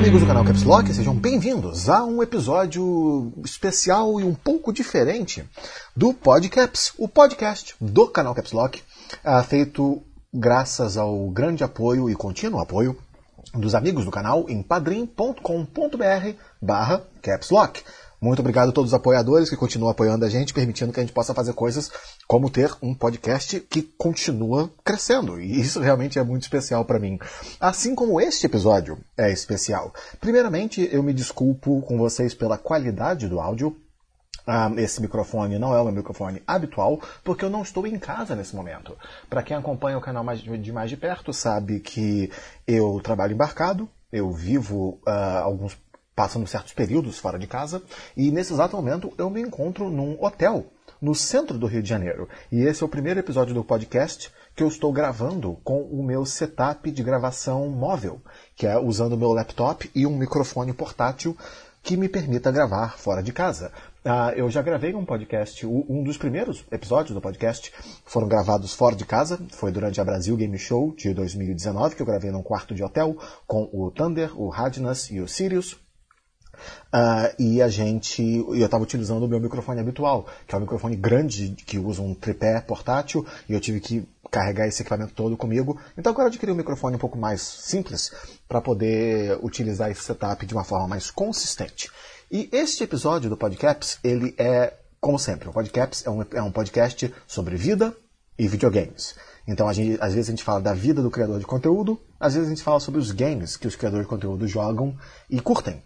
amigos do canal Caps Lock, sejam bem-vindos a um episódio especial e um pouco diferente do Podcaps, o podcast do canal Caps Lock, feito graças ao grande apoio e contínuo apoio dos amigos do canal em padrim.com.br/capslock. Muito obrigado a todos os apoiadores que continuam apoiando a gente, permitindo que a gente possa fazer coisas como ter um podcast que continua crescendo. E isso realmente é muito especial para mim. Assim como este episódio é especial. Primeiramente, eu me desculpo com vocês pela qualidade do áudio. Esse microfone não é o meu microfone habitual, porque eu não estou em casa nesse momento. Para quem acompanha o canal mais de perto, sabe que eu trabalho embarcado, eu vivo passando certos períodos fora de casa, e nesse exato momento eu me encontro num hotel no centro do Rio de Janeiro. E esse é o primeiro episódio do podcast que eu estou gravando com o meu setup de gravação móvel, que é usando o meu laptop e um microfone portátil que me permita gravar fora de casa. Eu já gravei um podcast, um dos primeiros episódios do podcast foram gravados fora de casa, foi durante a Brasil Game Show de 2019, que eu gravei num quarto de hotel com o Thunder, o Radnas e o Sirius. E eu estava utilizando o meu microfone habitual, que é um microfone grande, que usa um tripé portátil, e eu tive que carregar esse equipamento todo comigo. Então agora eu adquiri um microfone um pouco mais simples, para poder utilizar esse setup de uma forma mais consistente. E este episódio do Podcaps, ele é, como sempre, o Podcaps é um podcast sobre vida e videogames. Então às vezes a gente fala da vida do criador de conteúdo, às vezes a gente fala sobre os games que os criadores de conteúdo jogam e curtem.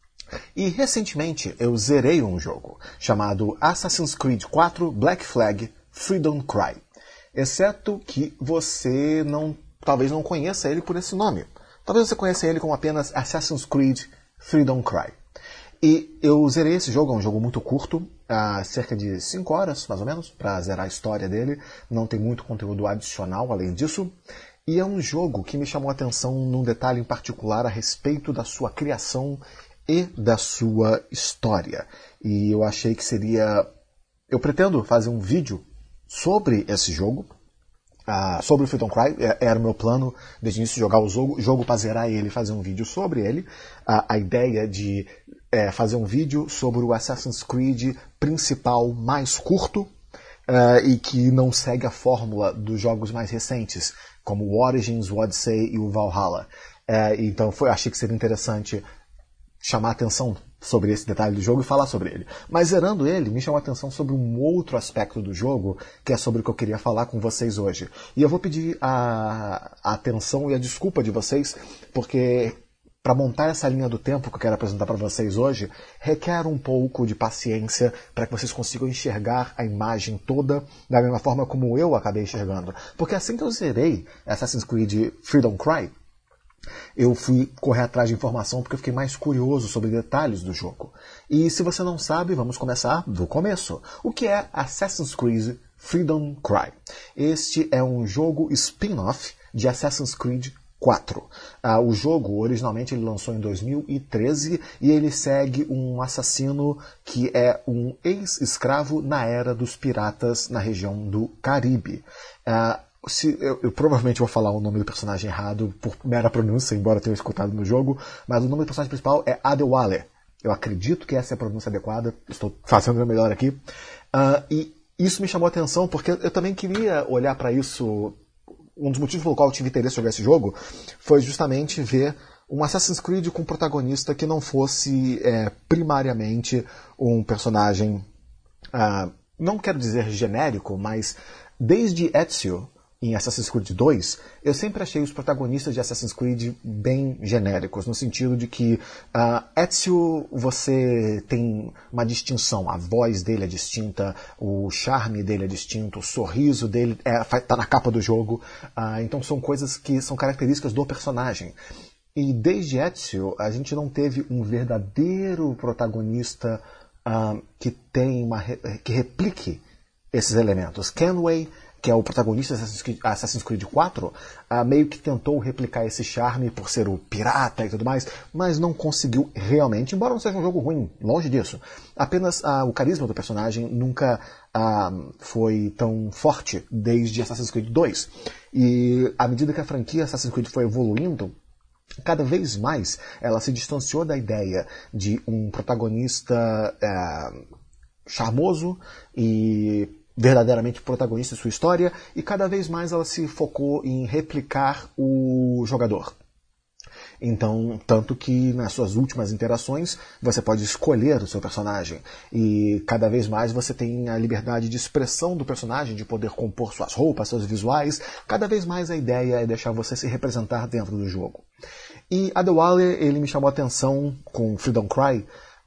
E recentemente eu zerei um jogo chamado Assassin's Creed 4 Black Flag Freedom Cry. Exceto que você talvez não conheça ele por esse nome. Talvez você conheça ele como apenas Assassin's Creed Freedom Cry. E eu zerei esse jogo, é um jogo muito curto, cerca de 5 horas, mais ou menos, para zerar a história dele. Não tem muito conteúdo adicional além disso. E é um jogo que me chamou a atenção num detalhe em particular a respeito da sua criação e da sua história. E eu achei que seria... Eu pretendo fazer um vídeo sobre esse jogo, sobre o Freedom Cry. Era o meu plano desde o início de jogar o jogo para zerar ele e fazer um vídeo sobre ele. A ideia de fazer um vídeo sobre o Assassin's Creed principal mais curto e que não segue a fórmula dos jogos mais recentes, como o Origins, o Odyssey e o Valhalla. Então achei que seria interessante chamar a atenção sobre esse detalhe do jogo e falar sobre ele. Mas zerando ele, me chamou a atenção sobre um outro aspecto do jogo, que é sobre o que eu queria falar com vocês hoje. E eu vou pedir a atenção e a desculpa de vocês, porque para montar essa linha do tempo que eu quero apresentar para vocês hoje, requer um pouco de paciência para que vocês consigam enxergar a imagem toda da mesma forma como eu acabei enxergando. Porque assim que eu zerei Assassin's Creed Freedom Cry, eu fui correr atrás de informação porque eu fiquei mais curioso sobre detalhes do jogo. E se você não sabe, vamos começar do começo. O que é Assassin's Creed Freedom Cry? Este é um jogo spin-off de Assassin's Creed 4. O jogo, originalmente, ele lançou em 2013 e ele segue um assassino que é um ex-escravo na era dos piratas na região do Caribe. Eu provavelmente vou falar o nome do personagem errado por mera pronúncia, embora eu tenha escutado no jogo, mas o nome do personagem principal é Adewale. Eu acredito que essa é a pronúncia adequada, estou fazendo o meu melhor aqui. E isso me chamou a atenção porque eu também queria olhar para isso. Um dos motivos pelo qual eu tive interesse em jogar esse jogo foi justamente ver um Assassin's Creed com um protagonista que não fosse primariamente um personagem, não quero dizer genérico, mas desde Ezio, em Assassin's Creed 2, eu sempre achei os protagonistas de Assassin's Creed bem genéricos, no sentido de que Ezio, você tem uma distinção, a voz dele é distinta, o charme dele é distinto, o sorriso dele está na capa do jogo, então são coisas que são características do personagem. E desde Ezio, a gente não teve um verdadeiro protagonista que replique esses elementos. Kenway, que é o protagonista de Assassin's Creed 4, meio que tentou replicar esse charme por ser o pirata e tudo mais, mas não conseguiu realmente, embora não seja um jogo ruim, longe disso. Apenas o carisma do personagem nunca foi tão forte desde Assassin's Creed 2. E à medida que a franquia Assassin's Creed foi evoluindo, Cada vez mais ela se distanciou da ideia de um protagonista charmoso e verdadeiramente protagonista de sua história, e cada vez mais ela se focou em replicar o jogador. Então, tanto que nas suas últimas interações você pode escolher o seu personagem, e cada vez mais você tem a liberdade de expressão do personagem, de poder compor suas roupas, seus visuais. Cada vez mais a ideia é deixar você se representar dentro do jogo. E Adewale, ele me chamou a atenção com Freedom Cry,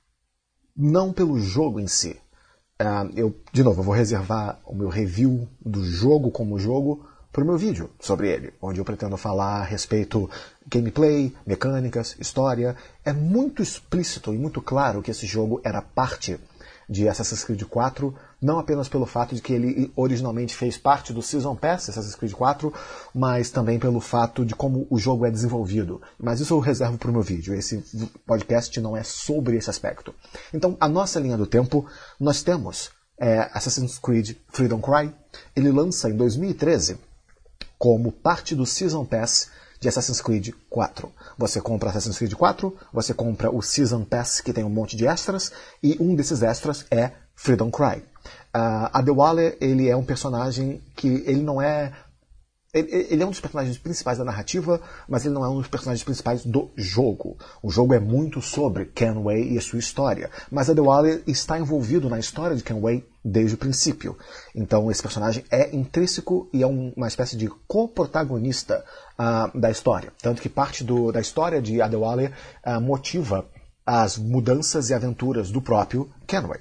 não pelo jogo em si. Eu vou reservar o meu review do jogo como jogo para o meu vídeo sobre ele, onde eu pretendo falar a respeito gameplay, mecânicas, história. É muito explícito e muito claro que esse jogo era parte de Assassin's Creed 4, não apenas pelo fato de que ele originalmente fez parte do Season Pass Assassin's Creed 4, mas também pelo fato de como o jogo é desenvolvido. Mas isso eu reservo para o meu vídeo. Esse podcast não é sobre esse aspecto. Então, a nossa linha do tempo, nós temos Assassin's Creed Freedom Cry. Ele lança em 2013 como parte do Season Pass de Assassin's Creed 4. Você compra Assassin's Creed 4, você compra o Season Pass, que tem um monte de extras, e um desses extras é Freedom Cry. Adewale, ele é um personagem que ele não é... Ele é um dos personagens principais da narrativa, mas ele não é um dos personagens principais do jogo. O jogo é muito sobre Kenway e a sua história, mas Adewale está envolvido na história de Kenway desde o princípio. Então esse personagem é intrínseco e é uma espécie de co-protagonista da história. Tanto que parte da história de Adewale motiva as mudanças e aventuras do próprio Kenway.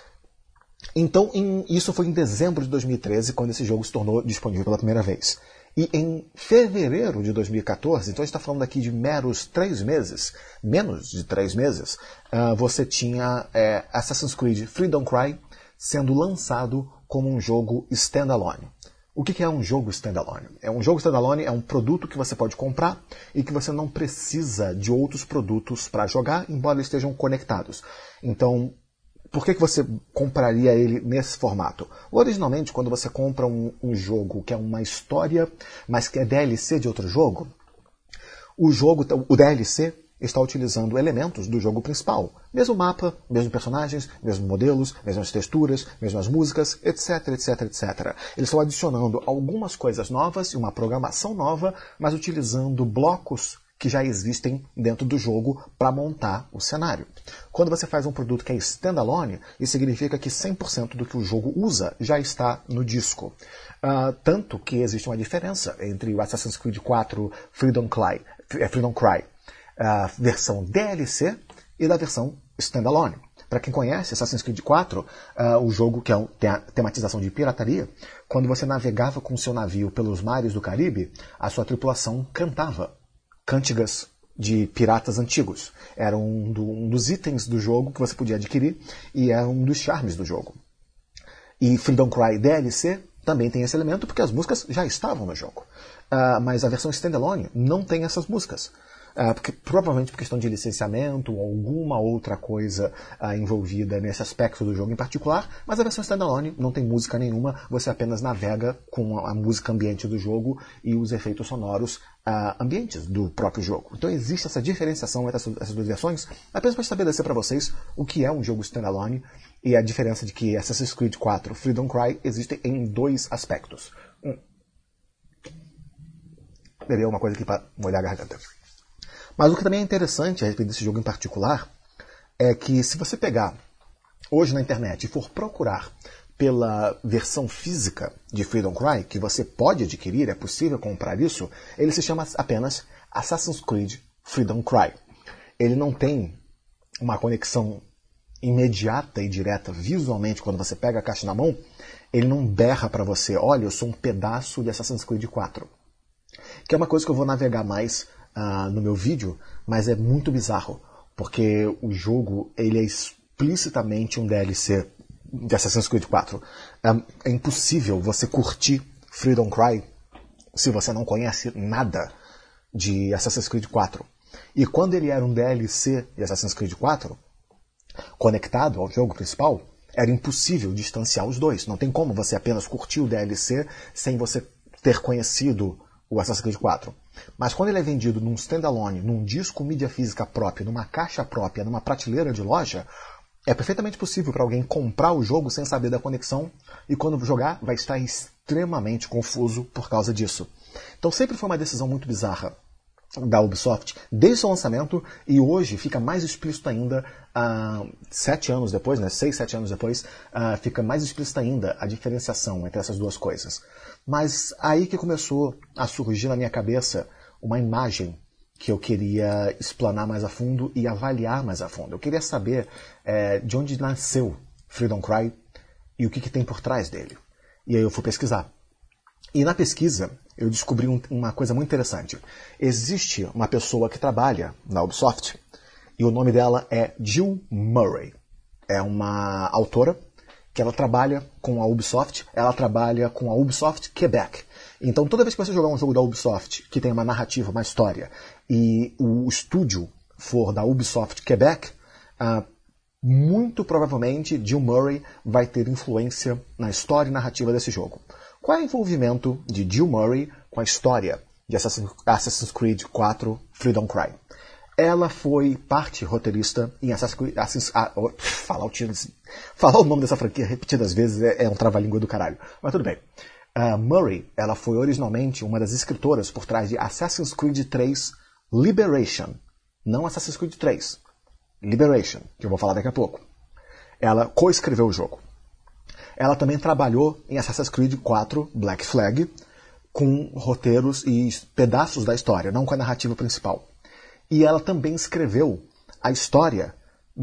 Então isso foi em dezembro de 2013, quando esse jogo se tornou disponível pela primeira vez. E em fevereiro de 2014, então a gente está falando aqui de meros 3 meses, menos de 3 meses, você tinha Assassin's Creed Freedom Cry sendo lançado como um jogo standalone. O que é um jogo standalone? Um jogo standalone é um produto que você pode comprar e que você não precisa de outros produtos para jogar, embora eles estejam conectados. Então, por que você compraria ele nesse formato? Originalmente, quando você compra um jogo que é uma história, mas que é DLC de outro jogo, o DLC está utilizando elementos do jogo principal. Mesmo mapa, mesmo personagens, mesmos modelos, mesmas texturas, mesmas músicas, etc, etc, etc. Eles estão adicionando algumas coisas novas e uma programação nova, mas utilizando blocos que já existem dentro do jogo para montar o cenário. Quando você faz um produto que é standalone, isso significa que 100% do que o jogo usa já está no disco. Tanto que existe uma diferença entre o Assassin's Creed 4 Freedom Cry, a versão DLC e da versão standalone. Para quem conhece Assassin's Creed 4, o jogo que tem a tematização de pirataria, quando você navegava com seu navio pelos mares do Caribe, a sua tripulação cantava cântigas de piratas antigos. Era um dos itens do jogo que você podia adquirir e é um dos charmes do jogo. E Freedom Cry DLC também tem esse elemento porque as músicas já estavam no jogo. Mas a versão standalone não tem essas músicas. Provavelmente por questão de licenciamento ou alguma outra coisa envolvida nesse aspecto do jogo em particular, mas a versão standalone não tem música nenhuma, você apenas navega com a música ambiente do jogo e os efeitos sonoros ambientes do próprio jogo. Então existe essa diferenciação entre essas duas versões, apenas para estabelecer para vocês o que é um jogo standalone e a diferença de que Assassin's Creed 4 Freedom Cry existe em 2 aspectos. Beber uma coisa aqui para molhar a garganta. Mas o que também é interessante a respeito desse jogo em particular é que se você pegar hoje na internet e for procurar pela versão física de Freedom Cry, que você pode adquirir, é possível comprar isso, ele se chama apenas Assassin's Creed Freedom Cry. Ele não tem uma conexão imediata e direta visualmente quando você pega a caixa na mão, ele não berra para você, olha, eu sou um pedaço de Assassin's Creed 4. Que é uma coisa que eu vou navegar mais no meu vídeo, mas é muito bizarro, porque o jogo ele é explicitamente um DLC de Assassin's Creed 4. É impossível você curtir Freedom Cry se você não conhece nada de Assassin's Creed 4. E quando ele era um DLC de Assassin's Creed 4, conectado ao jogo principal, era impossível distanciar os dois. Não tem como você apenas curtir o DLC sem você ter conhecido o Assassin's Creed 4. Mas quando ele é vendido num standalone, num disco mídia física próprio, numa caixa própria, numa prateleira de loja, é perfeitamente possível para alguém comprar o jogo sem saber da conexão e quando jogar vai estar extremamente confuso por causa disso. Então sempre foi uma decisão muito bizarra da Ubisoft desde o seu lançamento e hoje fica mais explícito ainda, 7 anos depois, 6, 7 anos depois, fica mais explícita ainda a diferenciação entre essas duas coisas. Mas aí que começou a surgir na minha cabeça uma imagem que eu queria explanar mais a fundo e avaliar mais a fundo. Eu queria saber de onde nasceu Freedom Cry e o que tem por trás dele. E aí eu fui pesquisar. E na pesquisa eu descobri uma coisa muito interessante. Existe uma pessoa que trabalha na Ubisoft e o nome dela é Jill Murray. É uma autora que ela trabalha com a Ubisoft, ela trabalha com a Ubisoft Quebec. Então toda vez que você jogar um jogo da Ubisoft que tem uma narrativa, uma história, e o estúdio for da Ubisoft Quebec, muito provavelmente Jill Murray vai ter influência na história e narrativa desse jogo. Qual é o envolvimento de Jill Murray com a história de Assassin's Creed 4 Freedom Cry? Ela foi parte roteirista em Assassin's Creed... Falar o nome dessa franquia repetidas vezes é um trava-língua do caralho. Mas tudo bem. Murray, ela foi originalmente uma das escritoras por trás de Assassin's Creed 3 Liberation. Não Assassin's Creed 3. Liberation, que eu vou falar daqui a pouco. Ela coescreveu o jogo. Ela também trabalhou em Assassin's Creed 4 Black Flag com roteiros e pedaços da história, não com a narrativa principal. E ela também escreveu a história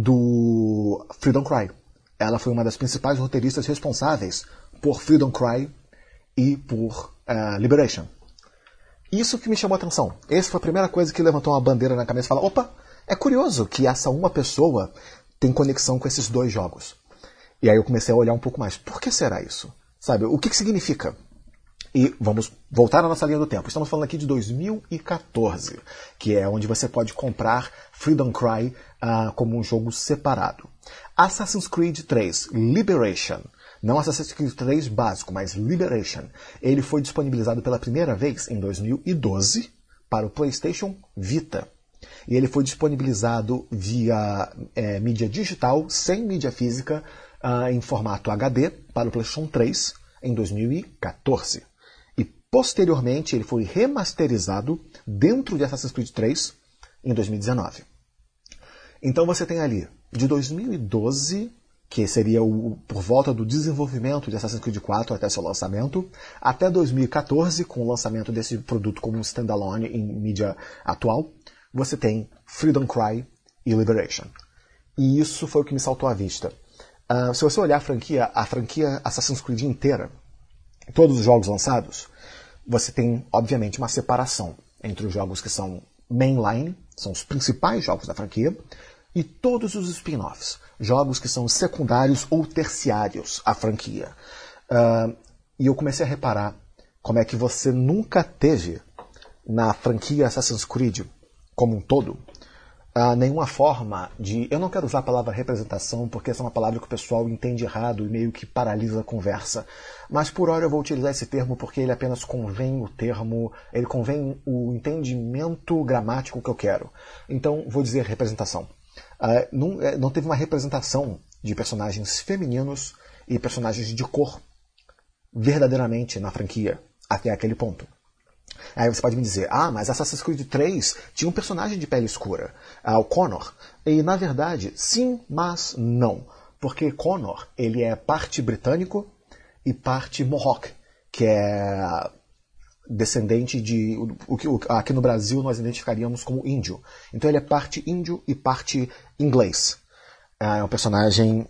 do Freedom Cry. Ela foi uma das principais roteiristas responsáveis por Freedom Cry e por Liberation. Isso que me chamou a atenção. Essa foi a primeira coisa que levantou uma bandeira na cabeça e falou: opa, é curioso que essa uma pessoa tem conexão com esses dois jogos. E aí eu comecei a olhar um pouco mais. Por que será isso? Sabe, o que significa? E vamos voltar à nossa linha do tempo. Estamos falando aqui de 2014, que é onde você pode comprar Freedom Cry como um jogo separado. Assassin's Creed 3 Liberation, não Assassin's Creed 3 básico, mas Liberation, ele foi disponibilizado pela primeira vez em 2012 para o PlayStation Vita. E ele foi disponibilizado via mídia digital, sem mídia física, em formato HD para o PlayStation 3 em 2014. E posteriormente ele foi remasterizado dentro de Assassin's Creed 3 em 2019. Então você tem ali de 2012, que seria por volta do desenvolvimento de Assassin's Creed 4 até seu lançamento, até 2014, com o lançamento desse produto como um standalone em mídia atual, você tem Freedom Cry e Liberation. E isso foi o que me saltou à vista. Se você olhar a franquia Assassin's Creed inteira, todos os jogos lançados, você tem, obviamente, uma separação entre os jogos que são mainline, são os principais jogos da franquia, e todos os spin-offs, jogos que são secundários ou terciários à franquia. E eu comecei a reparar como é que você nunca teve, na franquia Assassin's Creed como um todo, nenhuma forma de... Eu não quero usar a palavra representação, porque essa é uma palavra que o pessoal entende errado e meio que paralisa a conversa. Mas por hora eu vou utilizar esse termo porque ele apenas convém o termo, ele convém o entendimento gramático que eu quero. Então vou dizer representação. Não teve uma representação de personagens femininos e personagens de cor verdadeiramente na franquia até aquele ponto. Aí você pode me dizer, mas Assassin's Creed 3 tinha um personagem de pele escura, o Connor. E na verdade, sim, mas não. Porque Connor, ele é parte britânico e parte Mohawk, que é descendente de o que aqui no Brasil nós identificaríamos como índio. Então ele é parte índio e parte inglês. É um personagem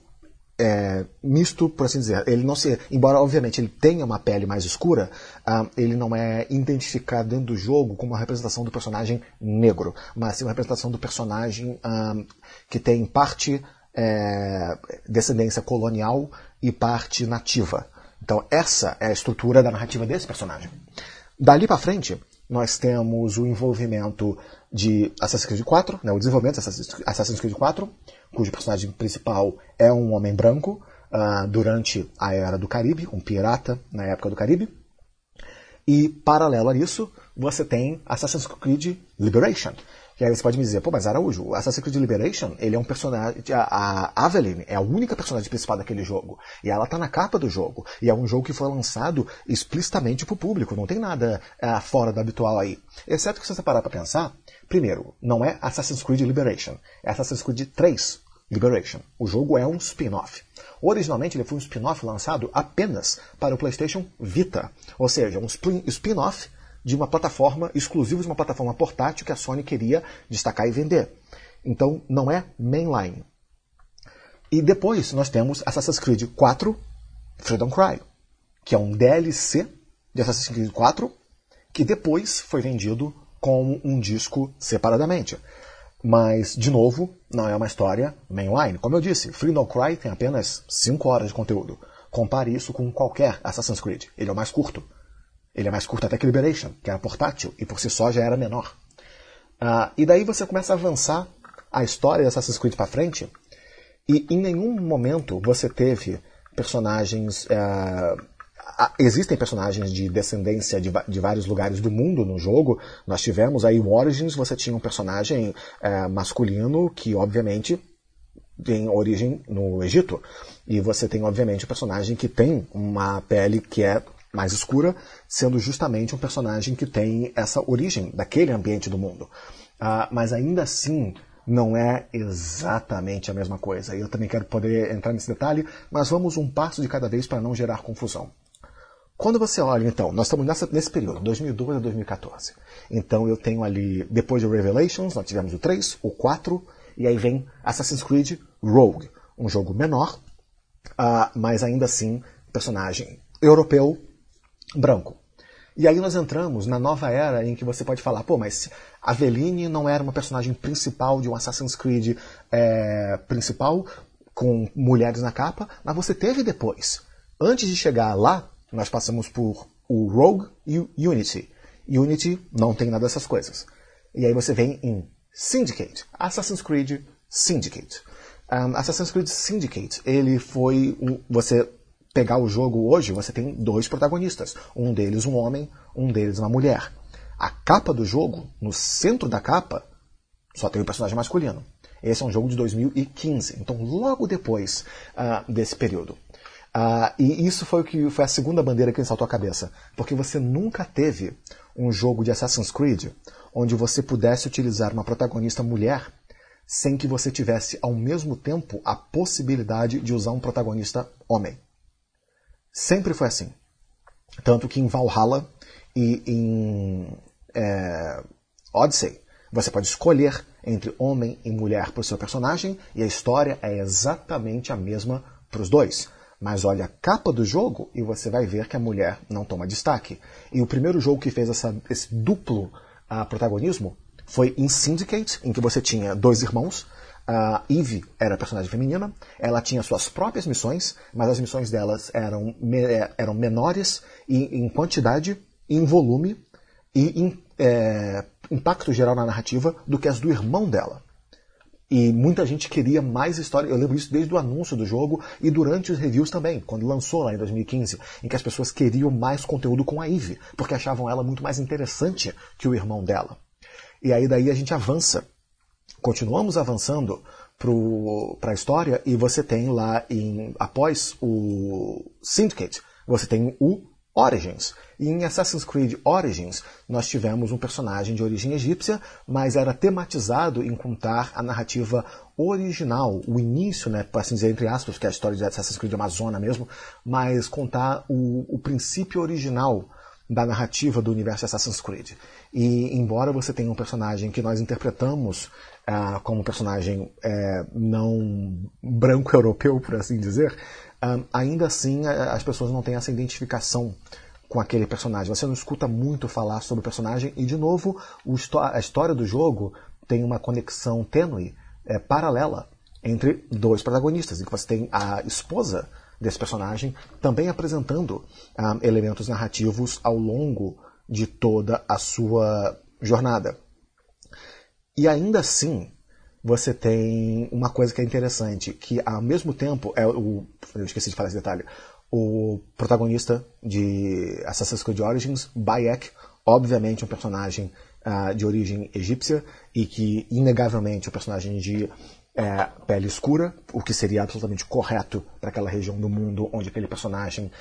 misto, por assim dizer. Ele não embora obviamente ele tenha uma pele mais escura, ele não é identificado dentro do jogo como uma representação do personagem negro, mas sim uma representação do personagem que tem parte descendência colonial e parte nativa. Então essa é a estrutura da narrativa desse personagem. Dali para frente, nós temos o envolvimento de Assassin's Creed 4, o desenvolvimento de Assassin's Creed 4, cujo personagem principal é um homem branco durante a Era do Caribe, um pirata na época do Caribe. E, paralelo a isso, você tem Assassin's Creed Liberation. Que aí você pode me dizer, pô, mas Araújo, o Assassin's Creed Liberation, ele é um personagem... A Aveline é a única personagem principal daquele jogo. E ela tá na capa do jogo. E é um jogo que foi lançado explicitamente pro público. Não tem nada fora do habitual aí. Exceto que se você parar pra pensar, primeiro, não é Assassin's Creed Liberation. É Assassin's Creed 3 Liberation. O jogo é um spin-off. Originalmente ele foi um spin-off lançado apenas para o PlayStation Vita. Ou seja, um spin-off de uma plataforma, exclusivo de uma plataforma portátil que a Sony queria destacar e vender. Então, não é mainline. E depois nós temos Assassin's Creed 4 Freedom Cry, que é um DLC de Assassin's Creed 4, que depois foi vendido como um disco separadamente. Mas, de novo, não é uma história mainline. Como eu disse, Freedom Cry tem apenas 5 horas de conteúdo. Compare isso com qualquer Assassin's Creed. Ele é o mais curto. Ele é mais curto até que Liberation, que era portátil, e por si só já era menor. E daí você começa a avançar a história de Assassin's Creed para frente, e em nenhum momento você teve personagens... existem personagens de descendência de vários lugares do mundo no jogo. Nós tivemos aí o Origins, você tinha um personagem masculino que, obviamente, tem origem no Egito. E você tem, obviamente, um personagem que tem uma pele que é mais escura, sendo justamente um personagem que tem essa origem daquele ambiente do mundo. Mas ainda assim, não é exatamente a mesma coisa. Eu também quero poder entrar nesse detalhe, mas vamos um passo de cada vez para não gerar confusão. Quando você olha, então, nós estamos nesse período, 2012 a 2014. Então eu tenho ali, depois de Revelations, nós tivemos o 3, o 4, e aí vem Assassin's Creed Rogue, um jogo menor, mas ainda assim, personagem europeu, branco. E aí nós entramos na nova era em que você pode falar, pô, mas Aveline não era uma personagem principal de um Assassin's Creed principal, com mulheres na capa, mas você teve depois. Antes de chegar lá, nós passamos por o Rogue e o Unity. Unity não tem nada dessas coisas. E aí você vem em Syndicate, Assassin's Creed Syndicate. Assassin's Creed Syndicate, ele foi você pegar o jogo hoje, você tem 2 protagonistas. Um deles um homem, um deles uma mulher. A capa do jogo, no centro da capa, só tem o personagem masculino. Esse é um jogo de 2015, então logo depois desse período. E isso foi a segunda bandeira que me saltou a cabeça. Porque você nunca teve um jogo de Assassin's Creed onde você pudesse utilizar uma protagonista mulher sem que você tivesse ao mesmo tempo a possibilidade de usar um protagonista homem. Sempre foi assim. Tanto que em Valhalla e em Odyssey, você pode escolher entre homem e mulher para o seu personagem, e a história é exatamente a mesma para os dois. Mas olha a capa do jogo e você vai ver que a mulher não toma destaque. E o primeiro jogo que fez esse duplo protagonismo foi em Syndicate, em que você tinha 2 irmãos. A Eve era a personagem feminina, ela tinha suas próprias missões, mas as missões delas eram menores em quantidade, em volume e em impacto geral na narrativa do que as do irmão dela. E muita gente queria mais história, eu lembro isso desde o anúncio do jogo e durante os reviews também, quando lançou lá em 2015, em que as pessoas queriam mais conteúdo com a Eve, porque achavam ela muito mais interessante que o irmão dela. E aí daí a gente avança. Continuamos avançando para a história e você tem lá, após o Syndicate, você tem o Origins. E em Assassin's Creed Origins nós tivemos um personagem de origem egípcia, mas era tematizado em contar a narrativa original, o início, né, para assim dizer, entre aspas, que é a história de Assassin's Creed Amazônia mesmo, mas contar o princípio original da narrativa do universo Assassin's Creed. E embora você tenha um personagem que nós interpretamos como um personagem não branco europeu, por assim dizer, ainda assim as pessoas não têm essa identificação com aquele personagem. Você não escuta muito falar sobre o personagem e, de novo, a história do jogo tem uma conexão tênue, paralela, entre 2 protagonistas, em que você tem a esposa desse personagem também apresentando elementos narrativos ao longo de toda a sua jornada. E ainda assim, você tem uma coisa que é interessante, que ao mesmo tempo, eu esqueci de falar esse detalhe, o protagonista de Assassin's Creed Origins, Bayek obviamente um personagem de origem egípcia e que, inegavelmente, um personagem de pele escura, o que seria absolutamente correto para aquela região do mundo onde aquele personagem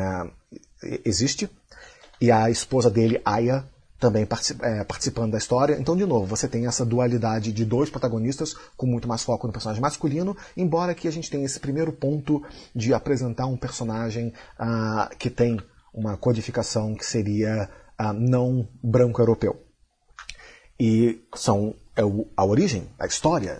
existe. E a esposa dele, Aya, também participando da história. Então, de novo, você tem essa dualidade de dois protagonistas com muito mais foco no personagem masculino, embora aqui a gente tenha esse primeiro ponto de apresentar um personagem que tem uma codificação que seria não branco europeu. E a origem, a história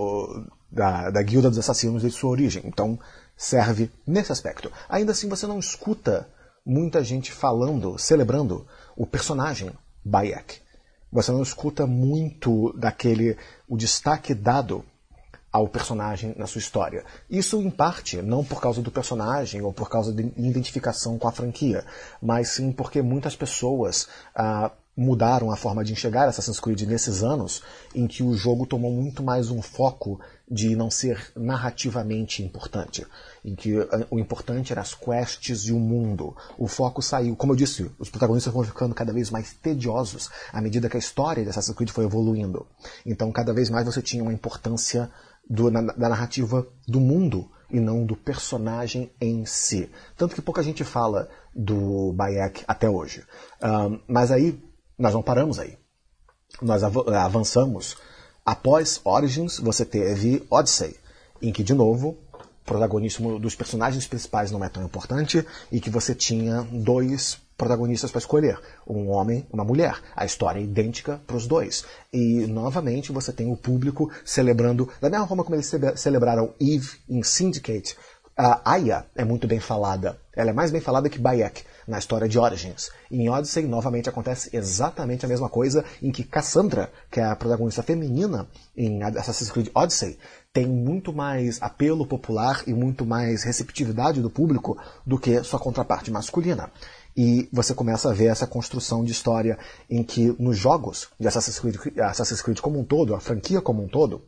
da Guilda dos Assassinos e sua origem. Então, serve nesse aspecto. Ainda assim, você não escuta muita gente celebrando o personagem Bayek. Você não escuta muito o destaque dado ao personagem na sua história. Isso, em parte, não por causa do personagem ou por causa de identificação com a franquia, mas sim porque muitas pessoas mudaram a forma de enxergar Assassin's Creed nesses anos em que o jogo tomou muito mais um foco de não ser narrativamente importante, em que o importante era as quests e o mundo. O foco saiu, como eu disse, os protagonistas vão ficando cada vez mais tediosos à medida que a história de Assassin's Creed foi evoluindo. Então, cada vez mais você tinha uma importância da narrativa do mundo e não do personagem em si. Tanto que pouca gente fala do Bayek até hoje. Mas aí, nós não paramos aí. Nós avançamos. Após Origins, você teve Odyssey, em que, de novo, o protagonismo dos personagens principais não é tão importante e que você tinha dois protagonistas para escolher, um homem e uma mulher. A história é idêntica para os dois. E, novamente, você tem o público celebrando, da mesma forma como eles celebraram Eve em Syndicate. A Aya é muito bem falada. Ela é mais bem falada que Bayek na história de Origins. E em Odyssey, novamente, acontece exatamente a mesma coisa, em que Cassandra, que é a protagonista feminina em Assassin's Creed Odyssey, tem muito mais apelo popular e muito mais receptividade do público do que sua contraparte masculina. E você começa a ver essa construção de história em que nos jogos de Assassin's Creed como um todo, a franquia como um todo,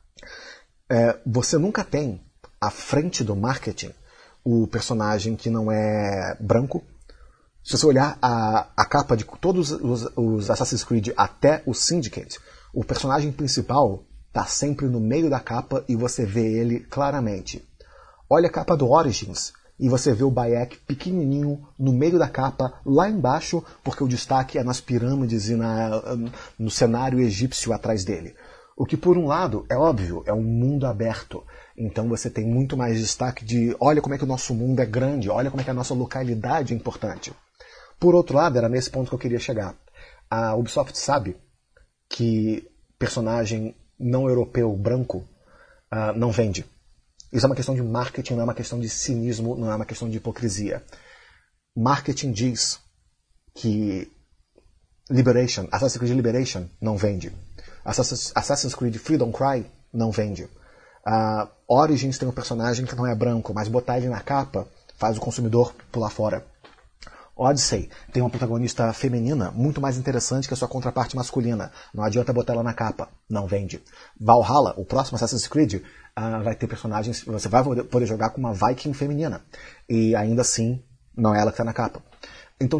você nunca tem à frente do marketing o personagem que não é branco. Se você olhar a capa de todos os Assassin's Creed até o Syndicate, o personagem principal está sempre no meio da capa e você vê ele claramente. Olha a capa do Origins e você vê o Bayek pequenininho no meio da capa, lá embaixo, porque o destaque é nas pirâmides e no cenário egípcio atrás dele. O que, por um lado, é óbvio, é um mundo aberto. Então você tem muito mais destaque de olha como é que o nosso mundo é grande, olha como é que a nossa localidade é importante. Por outro lado, era nesse ponto que eu queria chegar. A Ubisoft sabe que personagem não europeu branco não vende. Isso é uma questão de marketing, não é uma questão de cinismo, não é uma questão de hipocrisia. Marketing diz que Assassin's Creed Liberation não vende. Assassin's Creed Freedom Cry não vende. Origins tem um personagem que não é branco, mas botar ele na capa faz o consumidor pular fora. Odyssey tem uma protagonista feminina muito mais interessante que a sua contraparte masculina. Não adianta botar ela na capa. Não vende. Valhalla, o próximo Assassin's Creed, vai ter personagens... Você vai poder jogar com uma Viking feminina. E ainda assim, não é ela que está na capa. Então,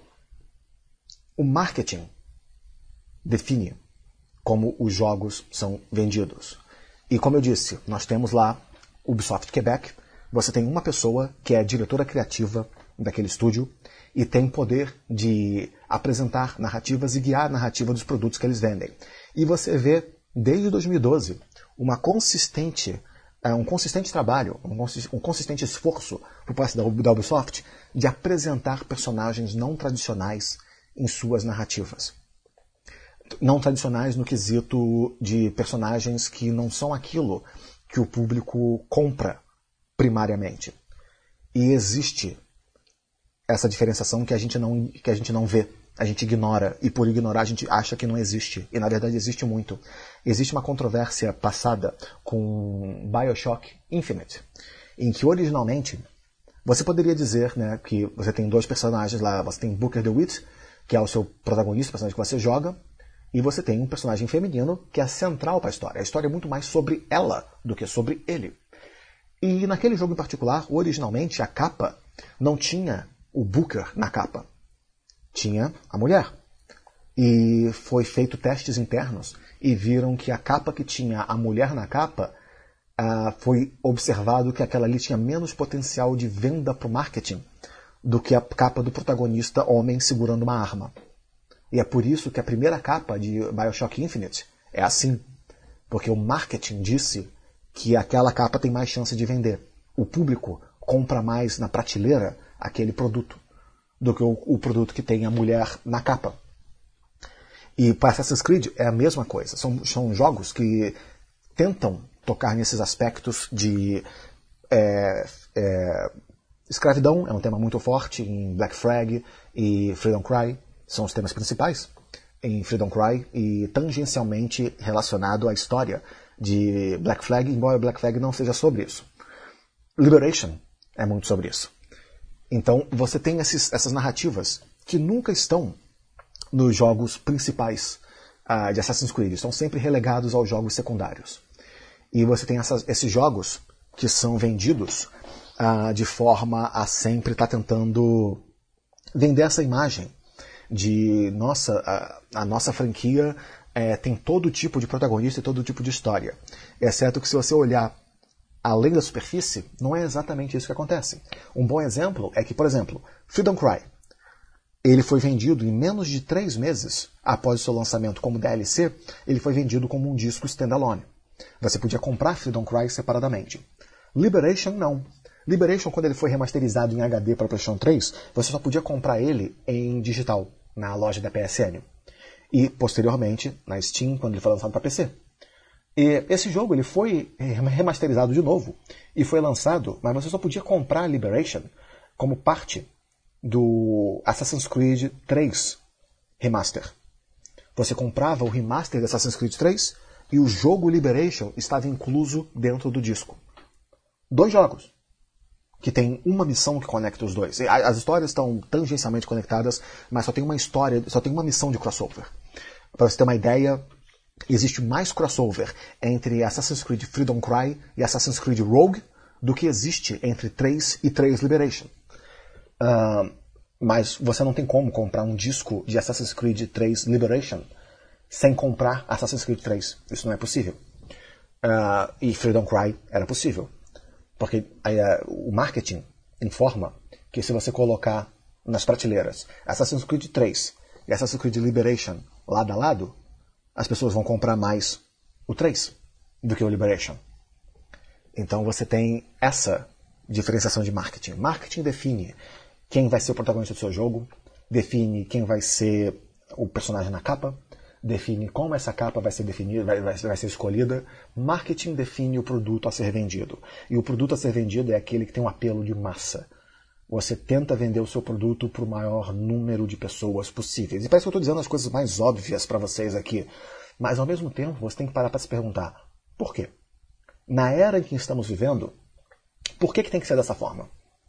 o marketing define como os jogos são vendidos. E como eu disse, nós temos lá Ubisoft Quebec. Você tem uma pessoa que é a diretora criativa daquele estúdio e tem poder de apresentar narrativas e guiar a narrativa dos produtos que eles vendem. E você vê, desde 2012, um consistente trabalho, um consistente esforço por parte da Ubisoft de apresentar personagens não tradicionais em suas narrativas. Não tradicionais no quesito de personagens que não são aquilo que o público compra primariamente. E existe essa diferenciação que a gente não vê, a gente ignora, e por ignorar a gente acha que não existe, e na verdade existe muito. Existe uma controvérsia passada com BioShock Infinite, em que originalmente você poderia dizer, né, que você tem dois personagens lá, você tem Booker DeWitt, que é o seu protagonista, o personagem que você joga, e você tem um personagem feminino que é central para a história. A história é muito mais sobre ela do que sobre ele. E naquele jogo em particular, originalmente, a capa não tinha o Booker na capa. Tinha a mulher. e foi feito testes internos e viram que a capa que tinha a mulher na capa, foi observado que aquela ali tinha menos potencial de venda para o marketing do que a capa do protagonista homem segurando uma arma. E é por isso que a primeira capa de BioShock Infinite é assim. Porque o marketing disse que aquela capa tem mais chance de vender. O público compra mais na prateleira aquele produto do que o produto que tem a mulher na capa. E para Assassin's Creed é a mesma coisa. São jogos que tentam tocar nesses aspectos de escravidão, é um tema muito forte em Black Flag e Freedom Cry, são os temas principais em Freedom Cry e tangencialmente relacionado à história de Black Flag, embora Black Flag não seja sobre isso. Liberation é muito sobre isso. Então você tem essas narrativas que nunca estão nos jogos principais de Assassin's Creed, estão sempre relegados aos jogos secundários. E você tem esses jogos que são vendidos de forma a sempre estar tentando vender essa imagem de a nossa franquia tem todo tipo de protagonista e todo tipo de história. Exceto que se você olhar além da superfície, não é exatamente isso que acontece. Um bom exemplo é que, por exemplo, Freedom Cry, ele foi vendido em menos de 3 meses após o seu lançamento como DLC, ele foi vendido como um disco standalone. Você podia comprar Freedom Cry separadamente. Liberation não. Liberation, quando ele foi remasterizado em HD para o PlayStation 3, você só podia comprar ele em digital, na loja da PSN. E, posteriormente, na Steam, quando ele foi lançado para PC. E esse jogo ele foi remasterizado de novo e foi lançado, mas você só podia comprar Liberation como parte do Assassin's Creed 3 Remaster. Você comprava o remaster de Assassin's Creed 3 e o jogo Liberation estava incluso dentro do disco. 2 jogos que tem uma missão que conecta os dois. As histórias estão tangencialmente conectadas, mas só tem uma história, só tem uma missão de crossover. Para você ter uma ideia, existe mais crossover entre Assassin's Creed Freedom Cry e Assassin's Creed Rogue do que existe entre 3 e 3 Liberation. Mas você não tem como comprar um disco de Assassin's Creed 3 Liberation sem comprar Assassin's Creed 3. Isso não é possível. E Freedom Cry era possível. Porque o marketing informa que se você colocar nas prateleiras Assassin's Creed 3 e Assassin's Creed Liberation lado a lado, as pessoas vão comprar mais o 3 do que o Liberation. Então você tem essa diferenciação de marketing. Marketing define quem vai ser o protagonista do seu jogo, define quem vai ser o personagem na capa, define como essa capa vai ser definida, vai ser escolhida. Marketing define o produto a ser vendido. E o produto a ser vendido é aquele que tem um apelo de massa. Você tenta vender o seu produto para o maior número de pessoas possíveis. E parece que eu estou dizendo as coisas mais óbvias para vocês aqui. Mas ao mesmo tempo você tem que parar para se perguntar, por quê? Na era em que estamos vivendo, por que tem que ser dessa forma?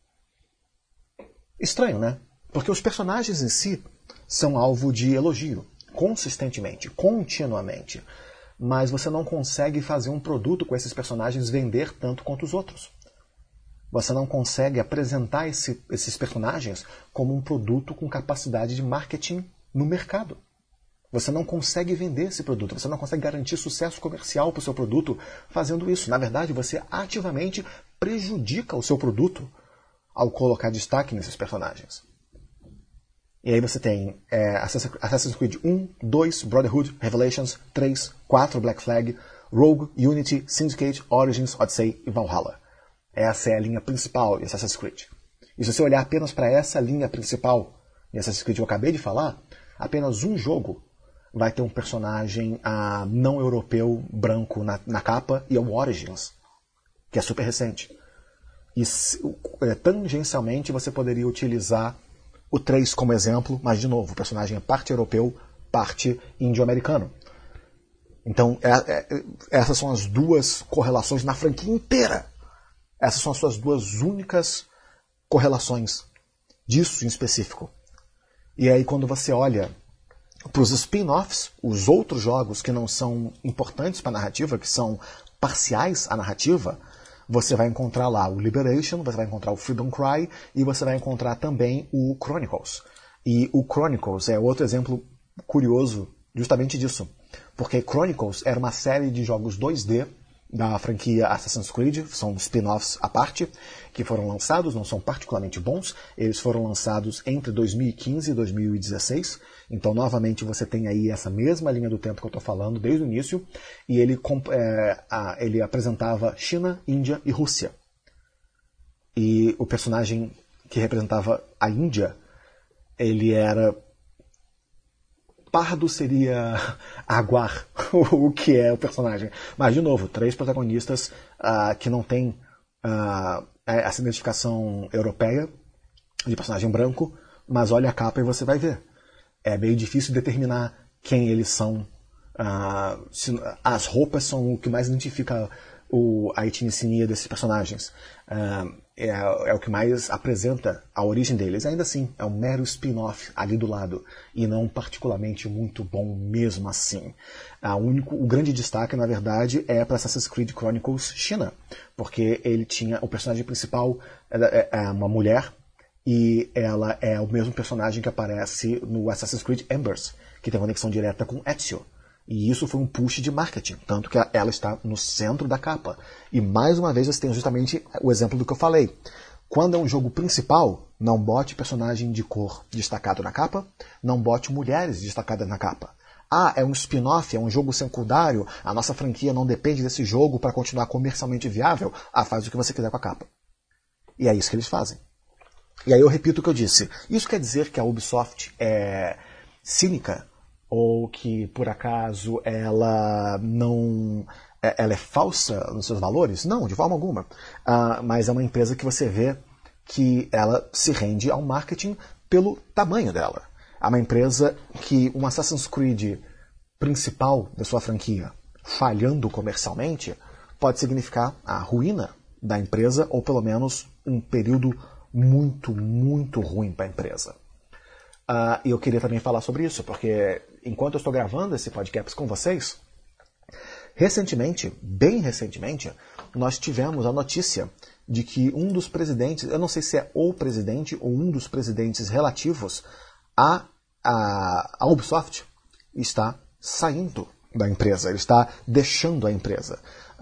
Estranho, né? Porque os personagens em si são alvo de elogio. Consistentemente, continuamente. Mas você não consegue fazer um produto com esses personagens vender tanto quanto os outros. Você não consegue apresentar esses personagens como um produto com capacidade de marketing no mercado. Você não consegue vender esse produto, você não consegue garantir sucesso comercial para o seu produto fazendo isso. Na verdade, você ativamente prejudica o seu produto ao colocar destaque nesses personagens. E aí você tem Assassin's Creed 1, 2, Brotherhood, Revelations, 3, 4, Black Flag, Rogue, Unity, Syndicate, Origins, Odyssey e Valhalla. Essa é a linha principal de Assassin's Creed. E se você olhar apenas para essa linha principal de Assassin's Creed que eu acabei de falar, apenas um jogo vai ter um personagem não europeu branco na capa, e é o Origins, que é super recente. E tangencialmente você poderia utilizar o 3 como exemplo, mas de novo, o personagem é parte europeu, parte índio-americano. Então, essas são as 2 correlações na franquia inteira. Essas são as suas 2 únicas correlações disso em específico. E aí quando você olha para os spin-offs, os outros jogos que não são importantes para a narrativa, que são parciais à narrativa, você vai encontrar lá o Liberation, você vai encontrar o Freedom Cry e você vai encontrar também o Chronicles. E o Chronicles é outro exemplo curioso justamente disso. Porque Chronicles era uma série de jogos 2D da franquia Assassin's Creed, são spin-offs à parte, que foram lançados, não são particularmente bons, eles foram lançados entre 2015 e 2016, então novamente você tem aí essa mesma linha do tempo que eu estou falando desde o início, e ele apresentava China, Índia e Rússia. E o personagem que representava a Índia, ele era... Pardo seria Aguar, o que é o personagem. Mas, de novo, 3 protagonistas que não têm essa identificação europeia de personagem branco, mas olha a capa e você vai ver. É meio difícil determinar quem eles são. As roupas são o que mais identifica a etnicidade desses personagens. É o que mais apresenta a origem deles. Ainda assim, é um mero spin-off ali do lado, e não particularmente muito bom mesmo assim. O grande destaque, na verdade, é para Assassin's Creed Chronicles China, porque ele tinha o personagem principal, uma mulher, e ela é o mesmo personagem que aparece no Assassin's Creed Embers, que tem conexão direta com Ezio. E isso foi um push de marketing, tanto que ela está no centro da capa. E mais uma vez você tem justamente o exemplo do que eu falei. Quando é um jogo principal, não bote personagem de cor destacado na capa, não bote mulheres destacadas na capa. É um spin-off, é um jogo secundário, a nossa franquia não depende desse jogo para continuar comercialmente viável, faz o que você quiser com a capa. E é isso que eles fazem. E aí eu repito o que eu disse. Isso quer dizer que a Ubisoft é cínica? Ou que, por acaso, ela é falsa nos seus valores? Não, de forma alguma. Mas é uma empresa que você vê que ela se rende ao marketing pelo tamanho dela. É uma empresa que um Assassin's Creed principal da sua franquia falhando comercialmente pode significar a ruína da empresa, ou pelo menos um período muito, muito ruim para a empresa. E eu queria também falar sobre isso, porque enquanto eu estou gravando esse podcast com vocês, bem recentemente, nós tivemos a notícia de que um dos presidentes, eu não sei se é o presidente ou um dos presidentes relativos à Ubisoft, está saindo da empresa, ele está deixando a empresa.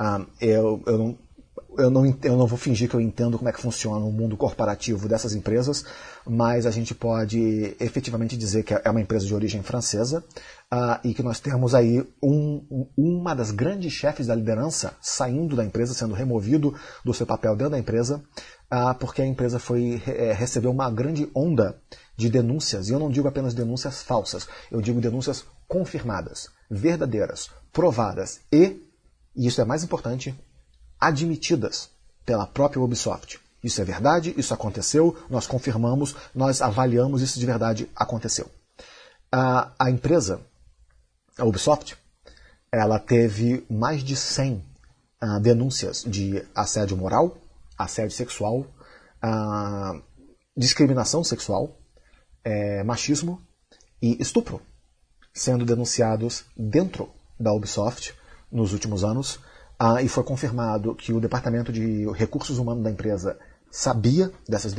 Eu não vou fingir que eu entendo como é que funciona o mundo corporativo dessas empresas, mas a gente pode efetivamente dizer que é uma empresa de origem francesa e que nós temos aí uma das grandes chefes da liderança saindo da empresa, sendo removido do seu papel dentro da empresa, porque a empresa recebeu uma grande onda de denúncias, e eu não digo apenas denúncias falsas, eu digo denúncias confirmadas, verdadeiras, provadas e isso é mais importante, admitidas pela própria Ubisoft. Isso é verdade, isso aconteceu, nós confirmamos, nós avaliamos, isso de verdade aconteceu. A empresa, a Ubisoft, ela teve mais de 100 denúncias de assédio moral, assédio sexual, discriminação sexual, machismo e estupro, sendo denunciados dentro da Ubisoft nos últimos anos. E foi confirmado que o departamento de recursos humanos da empresa sabia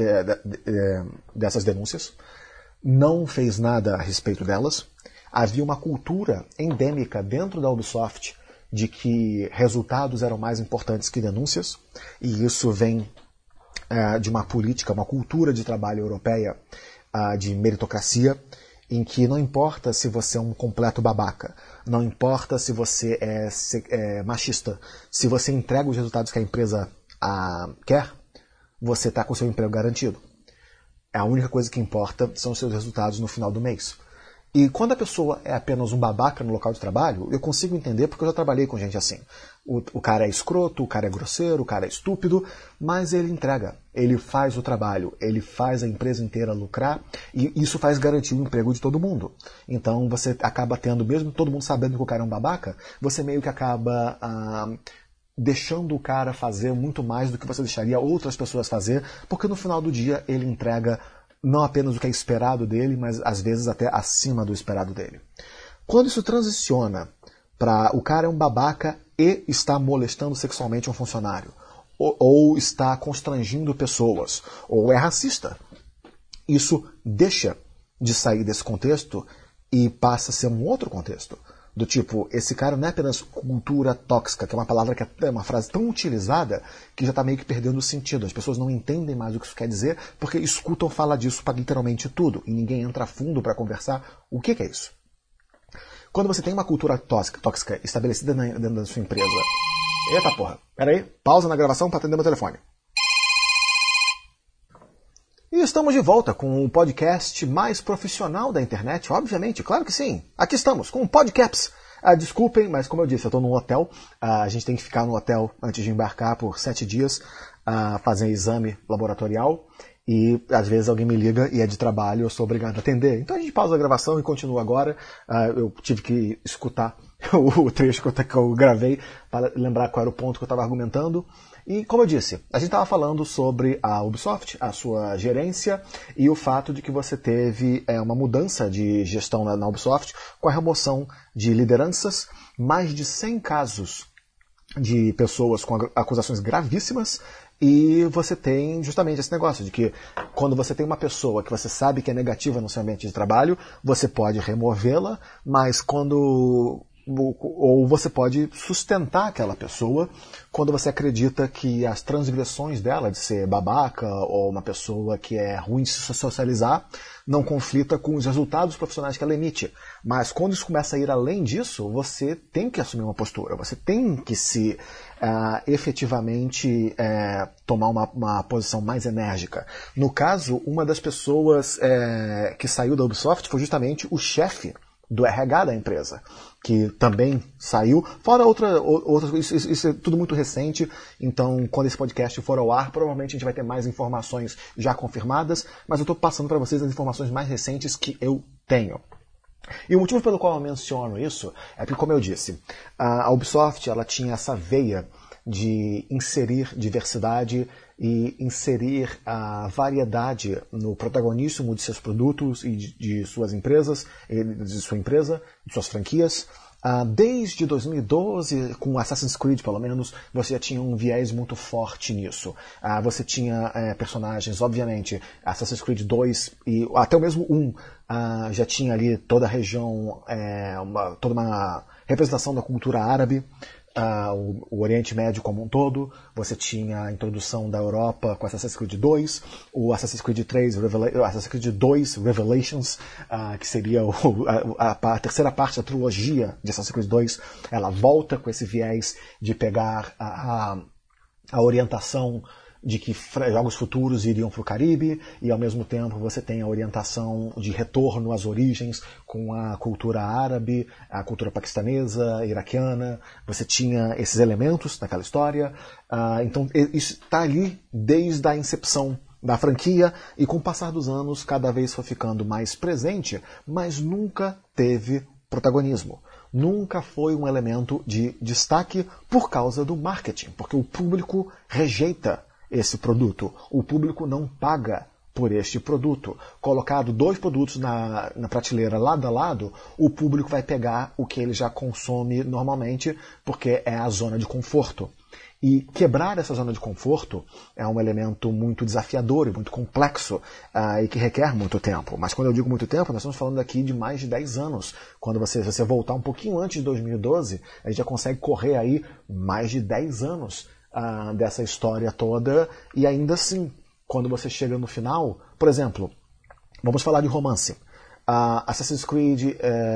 dessas denúncias, não fez nada a respeito delas. Havia uma cultura endêmica dentro da Ubisoft de que resultados eram mais importantes que denúncias, e isso vem de uma política, uma cultura de trabalho europeia de meritocracia, em que não importa se você é um completo babaca, não importa se você é machista, se você entrega os resultados que a empresa quer, você está com o seu emprego garantido. A única coisa que importa são os seus resultados no final do mês. E quando a pessoa é apenas um babaca no local de trabalho, eu consigo entender porque eu já trabalhei com gente assim. O cara é escroto, o cara é grosseiro, o cara é estúpido, mas ele entrega, ele faz o trabalho, ele faz a empresa inteira lucrar e isso faz garantir o emprego de todo mundo. Então você acaba tendo, mesmo todo mundo sabendo que o cara é um babaca, você meio que acaba deixando o cara fazer muito mais do que você deixaria outras pessoas fazer, porque no final do dia ele entrega não apenas o que é esperado dele, mas às vezes até acima do esperado dele. Quando isso transiciona para o cara é um babaca e está molestando sexualmente um funcionário, ou está constrangindo pessoas, ou é racista, isso deixa de sair desse contexto e passa a ser um outro contexto. Do tipo, esse cara não é apenas cultura tóxica, que é uma palavra que é uma frase tão utilizada que já está meio que perdendo o sentido. As pessoas não entendem mais o que isso quer dizer porque escutam falar disso para literalmente tudo e ninguém entra a fundo para conversar o que é isso. Quando você tem uma cultura tóxica estabelecida dentro da sua empresa... Eita porra, peraí, pausa na gravação para atender meu telefone. E estamos de volta com o podcast mais profissional da internet, obviamente, claro que sim. Aqui estamos, com o Podcaps. Desculpem, mas como eu disse, eu estou num hotel. A gente tem que ficar no hotel antes de embarcar por 7 dias, fazer exame laboratorial. E às vezes alguém me liga e é de trabalho, eu sou obrigado a atender. Então a gente pausa a gravação e continua agora. Eu tive que escutar o trecho que eu gravei para lembrar qual era o ponto que eu estava argumentando. E, como eu disse, a gente estava falando sobre a Ubisoft, a sua gerência e o fato de que você teve uma mudança de gestão na Ubisoft com a remoção de lideranças, mais de 100 casos de pessoas com acusações gravíssimas, e você tem justamente esse negócio de que quando você tem uma pessoa que você sabe que é negativa no seu ambiente de trabalho, você pode removê-la, mas ou você pode sustentar aquela pessoa quando você acredita que as transgressões dela de ser babaca ou uma pessoa que é ruim de se socializar não conflita com os resultados profissionais que ela emite. Mas quando isso começa a ir além disso, você tem que assumir uma postura, você tem que se efetivamente tomar uma posição mais enérgica. No caso, uma das pessoas que saiu da Ubisoft foi justamente o chefe do RH da empresa, que também saiu, fora outras, isso é tudo muito recente, então quando esse podcast for ao ar, provavelmente a gente vai ter mais informações já confirmadas, mas eu estou passando para vocês as informações mais recentes que eu tenho. E o motivo pelo qual eu menciono isso é porque, como eu disse, a Ubisoft ela tinha essa veia de inserir diversidade e inserir a variedade no protagonismo de seus produtos e de suas empresas, de sua empresa, de suas franquias. Desde 2012, com Assassin's Creed pelo menos, você já tinha um viés muito forte nisso. Você tinha personagens, obviamente, Assassin's Creed 2 e até o mesmo 1 já tinha ali toda a região, toda uma representação da cultura árabe. O Oriente Médio como um todo, você tinha a introdução da Europa com Assassin's Creed 2, o Assassin's Creed 3, Assassin's Creed 2 Revelations, que seria a terceira parte da trilogia de Assassin's Creed 2, ela volta com esse viés de pegar a orientação de que jogos futuros iriam para o Caribe, e ao mesmo tempo você tem a orientação de retorno às origens com a cultura árabe, a cultura paquistanesa, iraquiana. Você tinha esses elementos naquela história. Então isso está ali desde a incepção da franquia, e com o passar dos anos cada vez foi ficando mais presente, mas nunca teve protagonismo. Nunca foi um elemento de destaque por causa do marketing, porque o público rejeita esse produto. O público não paga por este produto. Colocado 2 produtos na prateleira lado a lado, o público vai pegar o que ele já consome normalmente, porque é a zona de conforto. E quebrar essa zona de conforto é um elemento muito desafiador e muito complexo e que requer muito tempo. Mas quando eu digo muito tempo, nós estamos falando aqui de mais de 10 anos. Quando você voltar um pouquinho antes de 2012, a gente já consegue correr aí mais de 10 anos dessa história toda, e ainda assim, quando você chega no final, por exemplo, vamos falar de romance. Assassin's Creed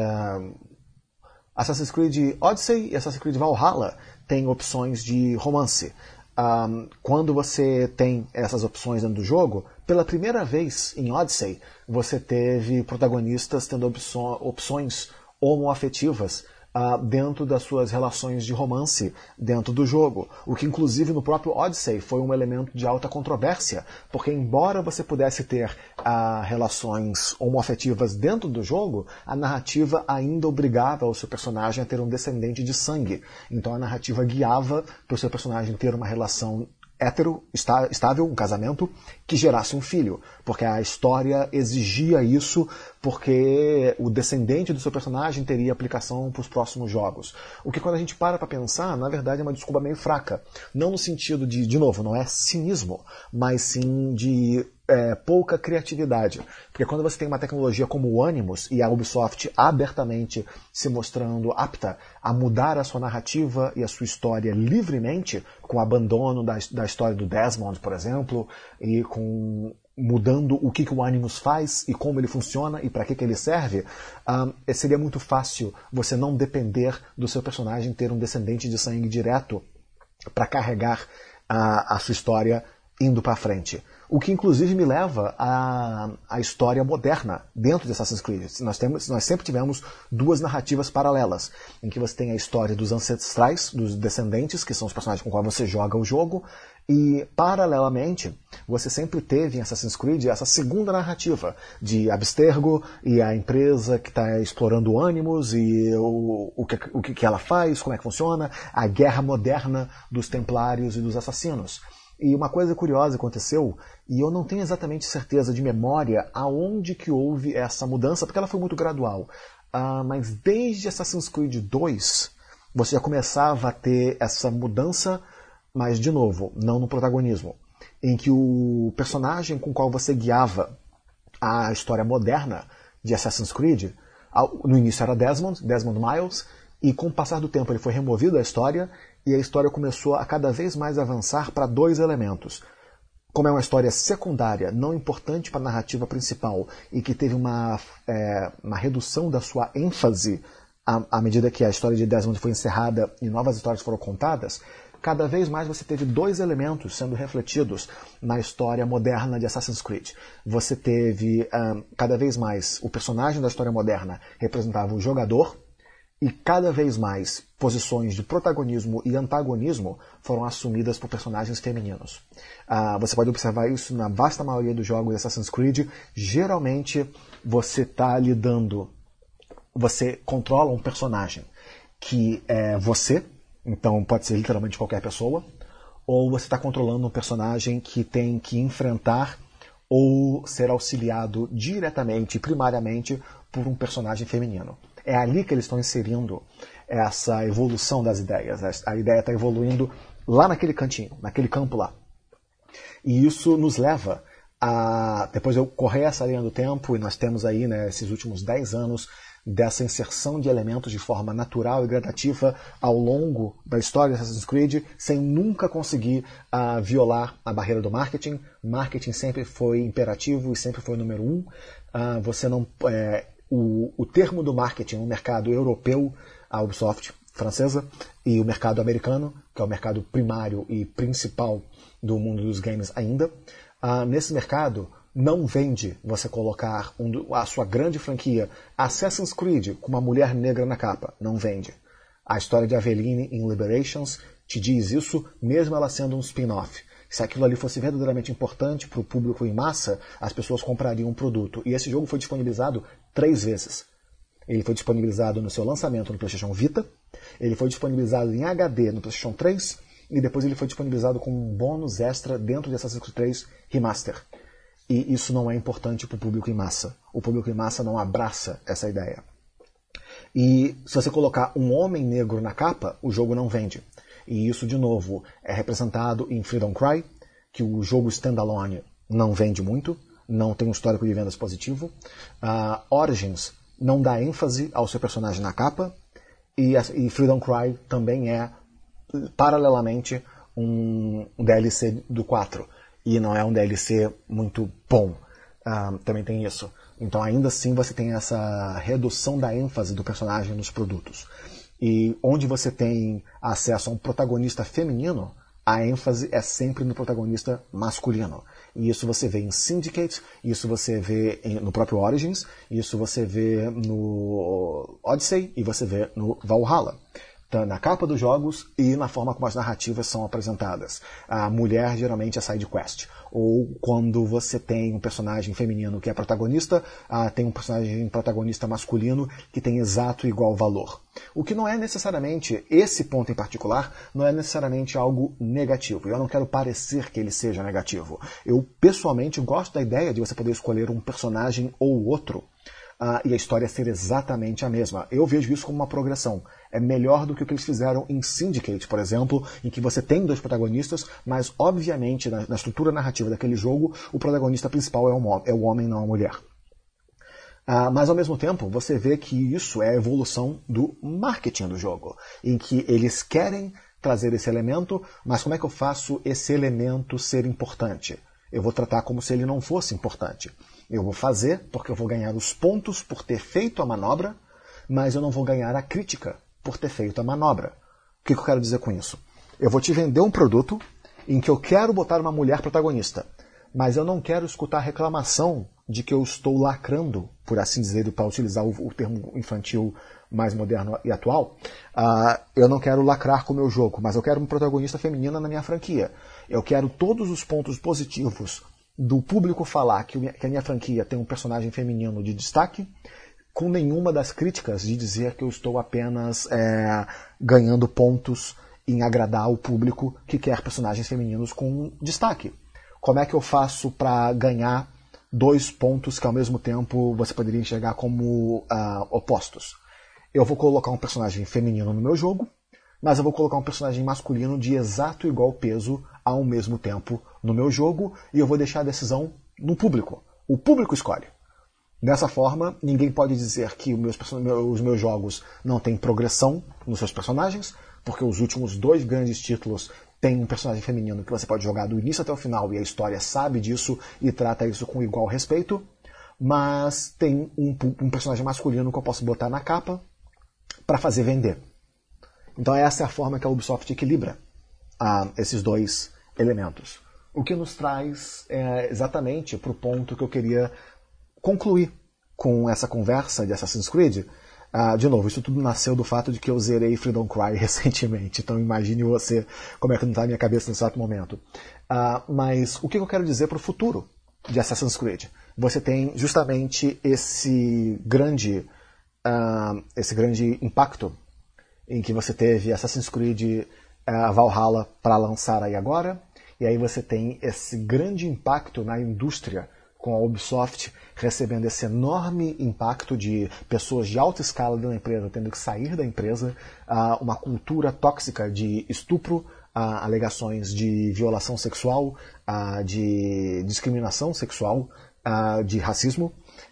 Odyssey e Assassin's Creed Valhalla têm opções de romance. Quando você tem essas opções dentro do jogo, pela primeira vez em Odyssey, você teve protagonistas tendo opções homoafetivas dentro das suas relações de romance dentro do jogo. O que, inclusive, no próprio Odyssey foi um elemento de alta controvérsia, porque embora você pudesse ter relações homoafetivas dentro do jogo, a narrativa ainda obrigava o seu personagem a ter um descendente de sangue. Então a narrativa guiava para o seu personagem ter uma relação estável, um casamento, que gerasse um filho, porque a história exigia isso, porque o descendente do seu personagem teria aplicação para os próximos jogos. O que, quando a gente para pensar, na verdade é uma desculpa meio fraca. Não no sentido de novo, não é cinismo, mas sim de pouca criatividade. Porque quando você tem uma tecnologia como o Animus e a Ubisoft abertamente se mostrando apta a mudar a sua narrativa e a sua história livremente, com o abandono da história do Desmond, por exemplo, e com mudando o que o Animus faz e como ele funciona e para que ele serve, seria muito fácil você não depender do seu personagem ter um descendente de sangue direto para carregar a sua história indo para frente. O que inclusive me leva à história moderna dentro de Assassin's Creed. Nós sempre tivemos duas narrativas paralelas, em que você tem a história dos ancestrais, dos descendentes, que são os personagens com os quais você joga o jogo, e paralelamente você sempre teve em Assassin's Creed essa segunda narrativa de Abstergo e a empresa que está explorando o Animus e o que ela faz, como é que funciona, a guerra moderna dos Templários e dos Assassinos. E uma coisa curiosa aconteceu, e eu não tenho exatamente certeza de memória aonde que houve essa mudança, porque ela foi muito gradual. Mas desde Assassin's Creed 2, você já começava a ter essa mudança, mas de novo, não no protagonismo, em que o personagem com o qual você guiava a história moderna de Assassin's Creed, no início era Desmond Miles, e com o passar do tempo ele foi removido da história, e a história começou a cada vez mais avançar para dois elementos. Como é uma história secundária, não importante para a narrativa principal, e que teve uma redução da sua ênfase à medida que a história de Desmond foi encerrada e novas histórias foram contadas, cada vez mais você teve dois elementos sendo refletidos na história moderna de Assassin's Creed. Você teve, cada vez mais, o personagem da história moderna representava o jogador, e cada vez mais posições de protagonismo e antagonismo foram assumidas por personagens femininos. Você pode observar isso na vasta maioria dos jogos de Assassin's Creed. Geralmente você controla um personagem que é você, então pode ser literalmente qualquer pessoa, ou você está controlando um personagem que tem que enfrentar ou ser auxiliado diretamente, primariamente, por um personagem feminino. É ali que eles estão inserindo essa evolução das ideias. A ideia está evoluindo lá naquele cantinho, naquele campo lá. E isso nos leva a... Depois eu correr essa linha do tempo, e nós temos aí, né, esses últimos 10 anos dessa inserção de elementos de forma natural e gradativa ao longo da história de Assassin's Creed, sem nunca conseguir violar a barreira do marketing. Marketing sempre foi imperativo e sempre foi o número 1. Você não... O termo do marketing no mercado europeu, a Ubisoft francesa, e o mercado americano, que é o mercado primário e principal do mundo dos games ainda, nesse mercado não vende você colocar a sua grande franquia Assassin's Creed com uma mulher negra na capa. Não vende. A história de Aveline em Liberations te diz isso, mesmo ela sendo um spin-off. Se aquilo ali fosse verdadeiramente importante para o público em massa, as pessoas comprariam um produto. E esse jogo foi disponibilizado 3 vezes. Ele foi disponibilizado no seu lançamento no PlayStation Vita, ele foi disponibilizado em HD no PlayStation 3, e depois ele foi disponibilizado como um bônus extra dentro de Assassin's Creed 3 Remaster. E isso não é importante para o público em massa. O público em massa não abraça essa ideia. E se você colocar um homem negro na capa, o jogo não vende. E isso, de novo, é representado em Freedom Cry, que o jogo standalone não vende muito, não tem um histórico de vendas positivo. Origins não dá ênfase ao seu personagem na capa, e Freedom Cry também é, paralelamente, um DLC do 4. E não é um DLC muito bom. Também tem isso. Então, ainda assim, você tem essa redução da ênfase do personagem nos produtos. E onde você tem acesso a um protagonista feminino, a ênfase é sempre no protagonista masculino. E isso você vê em Syndicate, isso você vê no próprio Origins, isso você vê no Odyssey e você vê no Valhalla. Na capa dos jogos e na forma como as narrativas são apresentadas. A mulher geralmente é side quest. Ou quando você tem um personagem feminino que é protagonista, tem um personagem protagonista masculino que tem exato e igual valor. O que não é necessariamente, esse ponto em particular, não é necessariamente algo negativo. Eu não quero parecer que ele seja negativo. Eu pessoalmente gosto da ideia de você poder escolher um personagem ou outro e a história ser exatamente a mesma. Eu vejo isso como uma progressão. É melhor do que o que eles fizeram em Syndicate, por exemplo, em que você tem 2 protagonistas, mas obviamente na estrutura narrativa daquele jogo, o protagonista principal é o homem, não a mulher. Mas ao mesmo tempo, você vê que isso é a evolução do marketing do jogo, em que eles querem trazer esse elemento, mas como é que eu faço esse elemento ser importante? Eu vou tratar como se ele não fosse importante. Eu vou fazer porque eu vou ganhar os pontos por ter feito a manobra, mas eu não vou ganhar a crítica por ter feito a manobra. O que eu quero dizer com isso? Eu vou te vender um produto em que eu quero botar uma mulher protagonista, mas eu não quero escutar reclamação de que eu estou lacrando, por assim dizer, para utilizar o termo infantil mais moderno e atual. Eu não quero lacrar com o meu jogo, mas eu quero uma protagonista feminina na minha franquia. Eu quero todos os pontos positivos do público falar que a minha franquia tem um personagem feminino de destaque, com nenhuma das críticas de dizer que eu estou apenas ganhando pontos em agradar o público que quer personagens femininos com destaque. Como é que eu faço para ganhar 2 pontos que ao mesmo tempo você poderia enxergar como opostos? Eu vou colocar um personagem feminino no meu jogo, mas eu vou colocar um personagem masculino de exato igual peso ao mesmo tempo no meu jogo, e eu vou deixar a decisão no público. O público escolhe. Dessa forma, ninguém pode dizer que os meus jogos não têm progressão nos seus personagens, porque os últimos 2 grandes títulos têm um personagem feminino que você pode jogar do início até o final, e a história sabe disso e trata isso com igual respeito, mas tem um personagem masculino que eu posso botar na capa para fazer vender. Então essa é a forma que a Ubisoft equilibra esses 2 elementos. O que nos traz exatamente para o ponto que eu queria concluir com essa conversa de Assassin's Creed. De novo, isso tudo nasceu do fato de que eu zerei Freedom Cry recentemente, então imagine você como é que não está a minha cabeça nesse exato momento. Mas o que eu quero dizer para o futuro de Assassin's Creed? Você tem justamente esse grande impacto em que você teve Assassin's Creed Valhalla para lançar aí agora, e aí você tem esse grande impacto na indústria com a Ubisoft recebendo esse enorme impacto de pessoas de alta escala da empresa tendo que sair da empresa, uma cultura tóxica de estupro, alegações de violação sexual, de discriminação sexual, de racismo,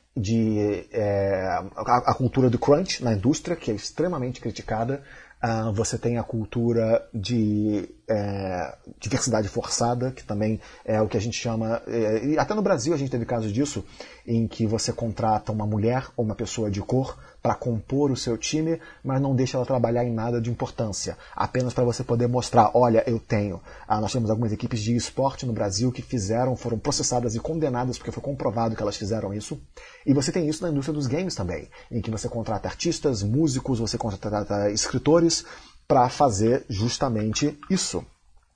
a cultura do crunch na indústria, que é extremamente criticada. Você tem a cultura de diversidade forçada, que também é o que a gente chama... e até no Brasil a gente teve casos disso, em que você contrata uma mulher ou uma pessoa de cor para compor o seu time, mas não deixa ela trabalhar em nada de importância, apenas para você poder mostrar, olha, eu tenho. Nós temos algumas equipes de esporte no Brasil que foram processadas e condenadas porque foi comprovado que elas fizeram isso. E você tem isso na indústria dos games também, em que você contrata artistas, músicos, você contrata escritores para fazer justamente isso.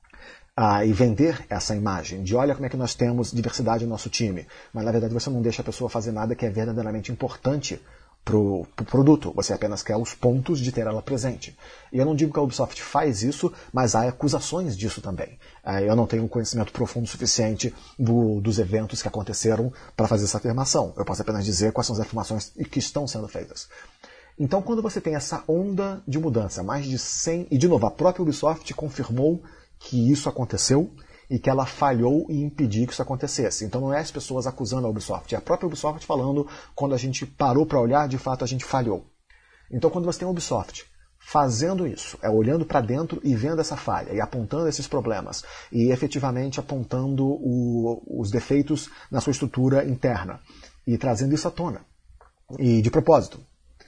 E vender essa imagem de olha como é que nós temos diversidade no nosso time, mas na verdade você não deixa a pessoa fazer nada que é verdadeiramente importante pro produto, você apenas quer os pontos de ter ela presente. E eu não digo que a Ubisoft faz isso, mas há acusações disso também. Eu não tenho um conhecimento profundo suficiente dos eventos que aconteceram para fazer essa afirmação. Eu posso apenas dizer quais são as afirmações que estão sendo feitas. Então, quando você tem essa onda de mudança, mais de 100... E, de novo, a própria Ubisoft confirmou que isso aconteceu e que ela falhou em impedir que isso acontecesse. Então não é as pessoas acusando a Ubisoft, é a própria Ubisoft falando quando a gente parou para olhar, de fato a gente falhou. Então quando você tem a Ubisoft fazendo isso, olhando para dentro e vendo essa falha, e apontando esses problemas, e efetivamente apontando os defeitos na sua estrutura interna, e trazendo isso à tona, e de propósito.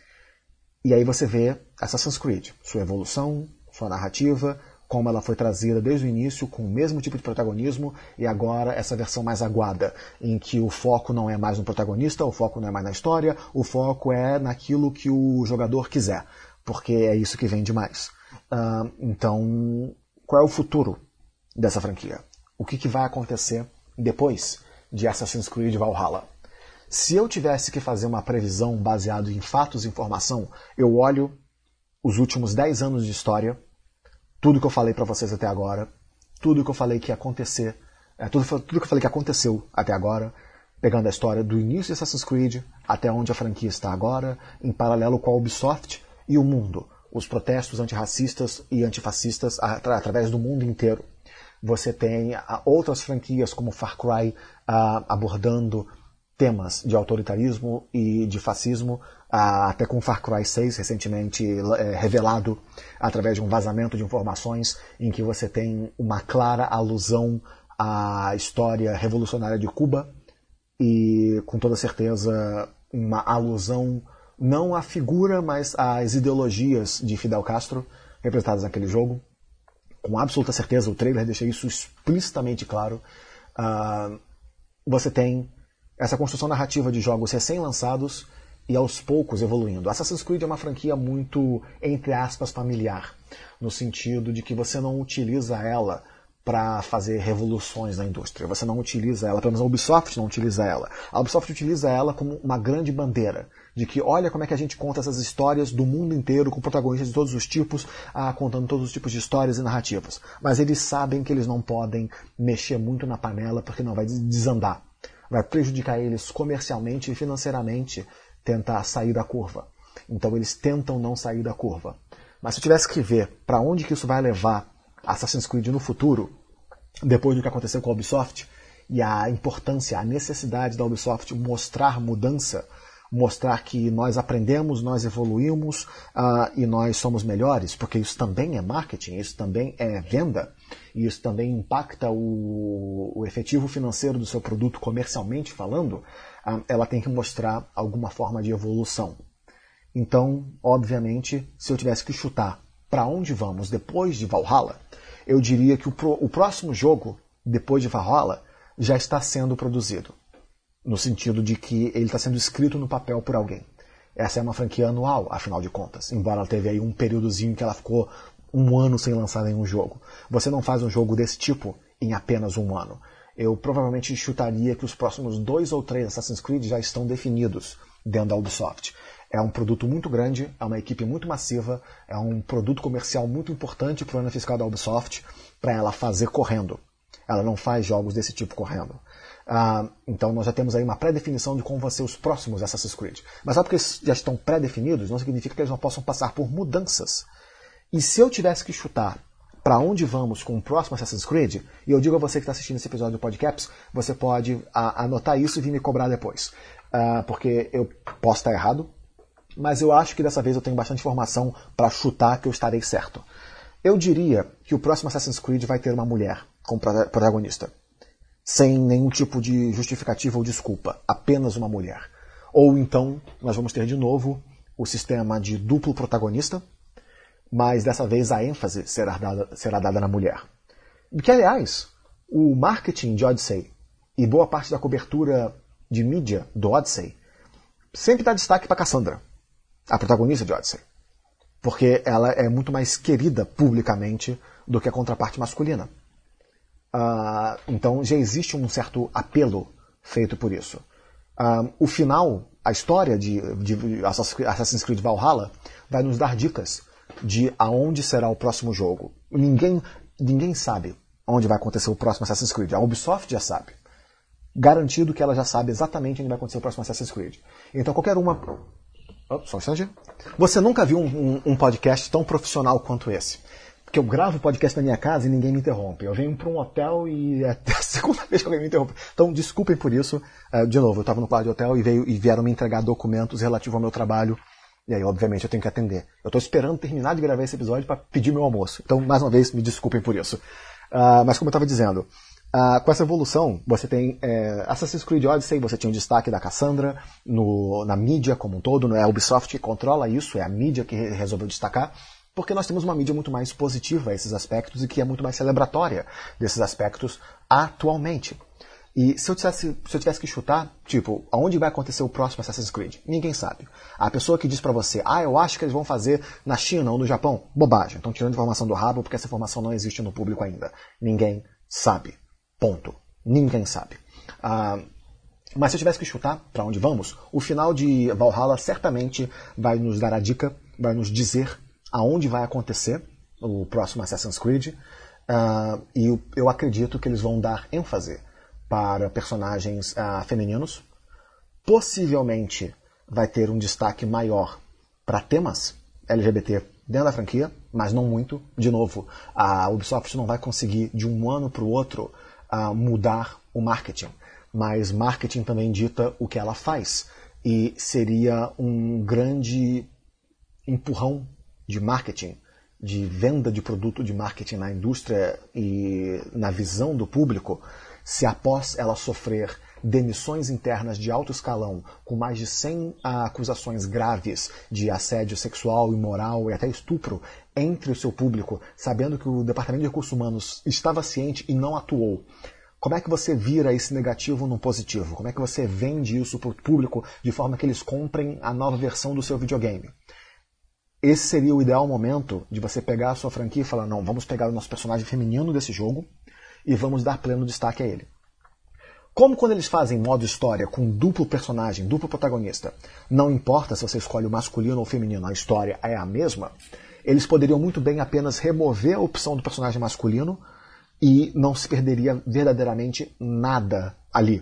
E aí você vê Assassin's Creed, sua evolução, sua narrativa, como ela foi trazida desde o início, com o mesmo tipo de protagonismo, e agora essa versão mais aguada, em que o foco não é mais no protagonista, o foco não é mais na história, o foco é naquilo que o jogador quiser, porque é isso que vende mais. Então, qual é o futuro dessa franquia? O que vai acontecer depois de Assassin's Creed Valhalla? Se eu tivesse que fazer uma previsão baseada em fatos e informação, eu olho os últimos 10 anos de história, tudo que eu falei para vocês até agora, tudo que eu falei que ia acontecer, tudo que eu falei que aconteceu até agora, pegando a história do início de Assassin's Creed até onde a franquia está agora, em paralelo com a Ubisoft e o mundo, os protestos antirracistas e antifascistas através do mundo inteiro. Você tem outras franquias como Far Cry abordando temas de autoritarismo e de fascismo, até com Far Cry 6 recentemente revelado através de um vazamento de informações em que você tem uma clara alusão à história revolucionária de Cuba e com toda certeza uma alusão não à figura, mas às ideologias de Fidel Castro representadas naquele jogo. Com absoluta certeza, o trailer deixa isso explicitamente claro. Você tem essa construção narrativa de jogos recém-lançados e aos poucos evoluindo. Assassin's Creed é uma franquia muito, entre aspas, familiar, no sentido de que você não utiliza ela para fazer revoluções na indústria. Você não utiliza ela, pelo menos a Ubisoft não utiliza ela. A Ubisoft utiliza ela como uma grande bandeira, de que olha como é que a gente conta essas histórias do mundo inteiro, com protagonistas de todos os tipos, contando todos os tipos de histórias e narrativas. Mas eles sabem que eles não podem mexer muito na panela, porque não vai desandar. Vai prejudicar eles comercialmente e financeiramente tentar sair da curva. Então eles tentam não sair da curva. Mas se eu tivesse que ver para onde que isso vai levar Assassin's Creed no futuro, depois do que aconteceu com a Ubisoft, e a importância, a necessidade da Ubisoft mostrar mudança, mostrar que nós aprendemos, nós evoluímos e nós somos melhores, porque isso também é marketing, isso também é venda, e isso também impacta o efetivo financeiro do seu produto comercialmente falando, ela tem que mostrar alguma forma de evolução. Então, obviamente, se eu tivesse que chutar para onde vamos depois de Valhalla, eu diria que o próximo jogo, depois de Valhalla, já está sendo produzido. No sentido de que ele está sendo escrito no papel por alguém. Essa é uma franquia anual, afinal de contas. Embora ela teve aí um períodozinho que ela ficou um ano sem lançar nenhum jogo. Você não faz um jogo desse tipo em apenas um ano. Eu provavelmente chutaria que os próximos 2 ou 3 Assassin's Creed já estão definidos dentro da Ubisoft. É um produto muito grande, é uma equipe muito massiva, é um produto comercial muito importante para o ano fiscal da Ubisoft, para ela fazer correndo. Ela não faz jogos desse tipo correndo. Então nós já temos aí uma pré-definição de como vão ser os próximos Assassin's Creed. Mas só porque eles já estão pré-definidos, não significa que eles não possam passar por mudanças. E se eu tivesse que chutar para onde vamos com o próximo Assassin's Creed, e eu digo a você que está assistindo esse episódio do Podcaps, você pode anotar isso e vir me cobrar depois. Porque eu posso estar errado, mas eu acho que dessa vez eu tenho bastante informação para chutar que eu estarei certo. Eu diria que o próximo Assassin's Creed vai ter uma mulher como protagonista. Sem nenhum tipo de justificativa ou desculpa. Apenas uma mulher. Ou então, nós vamos ter de novo o sistema de duplo protagonista, mas dessa vez a ênfase será dada na mulher. Que, aliás, o marketing de Odyssey e boa parte da cobertura de mídia do Odyssey sempre dá destaque para Cassandra, a protagonista de Odyssey. Porque ela é muito mais querida publicamente do que a contraparte masculina. Então já existe um certo apelo feito por isso. O final, a história de Assassin's Creed Valhalla vai nos dar dicas de aonde será o próximo jogo. Ninguém sabe onde vai acontecer o próximo Assassin's Creed. A Ubisoft já sabe. Garantido que ela já sabe exatamente onde vai acontecer o próximo Assassin's Creed. Então qualquer uma... Só um instante. Você nunca viu um podcast tão profissional quanto esse. Porque eu gravo podcast na minha casa e ninguém me interrompe. Eu venho para um hotel e é a segunda vez que alguém me interrompe. Então, desculpem por isso. De novo, eu estava no quarto de hotel e vieram me entregar documentos relativos ao meu trabalho. E aí, obviamente, eu tenho que atender. Eu estou esperando terminar de gravar esse episódio para pedir meu almoço. Então, mais uma vez, me desculpem por isso. Mas como eu estava dizendo, com essa evolução, você tem Assassin's Creed Odyssey, você tinha o destaque da Cassandra na mídia como um todo. Não é a Ubisoft que controla isso, é a mídia que resolveu destacar. Porque nós temos uma mídia muito mais positiva a esses aspectos e que é muito mais celebratória desses aspectos atualmente. E se eu tivesse que chutar, tipo, aonde vai acontecer o próximo Assassin's Creed? Ninguém sabe. A pessoa que diz pra você, eu acho que eles vão fazer na China ou no Japão, bobagem. Estão tirando informação do rabo porque essa informação não existe no público ainda. Ninguém sabe. Ponto. Ninguém sabe. Mas se eu tivesse que chutar pra onde vamos, o final de Valhalla certamente vai nos dar a dica, vai nos dizer aonde vai acontecer o próximo Assassin's Creed, e eu acredito que eles vão dar ênfase para personagens femininos. Possivelmente vai ter um destaque maior para temas LGBT dentro da franquia, mas não muito. De novo, a Ubisoft não vai conseguir de um ano para o outro mudar o marketing, mas marketing também dita o que ela faz, e seria um grande empurrão de marketing, de venda de produto de marketing na indústria e na visão do público, se após ela sofrer demissões internas de alto escalão, com mais de 100 acusações graves de assédio sexual, imoral e até estupro entre o seu público, sabendo que o Departamento de Recursos Humanos estava ciente e não atuou. Como é que você vira esse negativo num positivo? Como é que você vende isso para o público de forma que eles comprem a nova versão do seu videogame? Esse seria o ideal momento de você pegar a sua franquia e falar, não, vamos pegar o nosso personagem feminino desse jogo e vamos dar pleno destaque a ele. Como quando eles fazem modo história com duplo personagem, duplo protagonista, não importa se você escolhe o masculino ou o feminino, a história é a mesma, eles poderiam muito bem apenas remover a opção do personagem masculino e não se perderia verdadeiramente nada ali.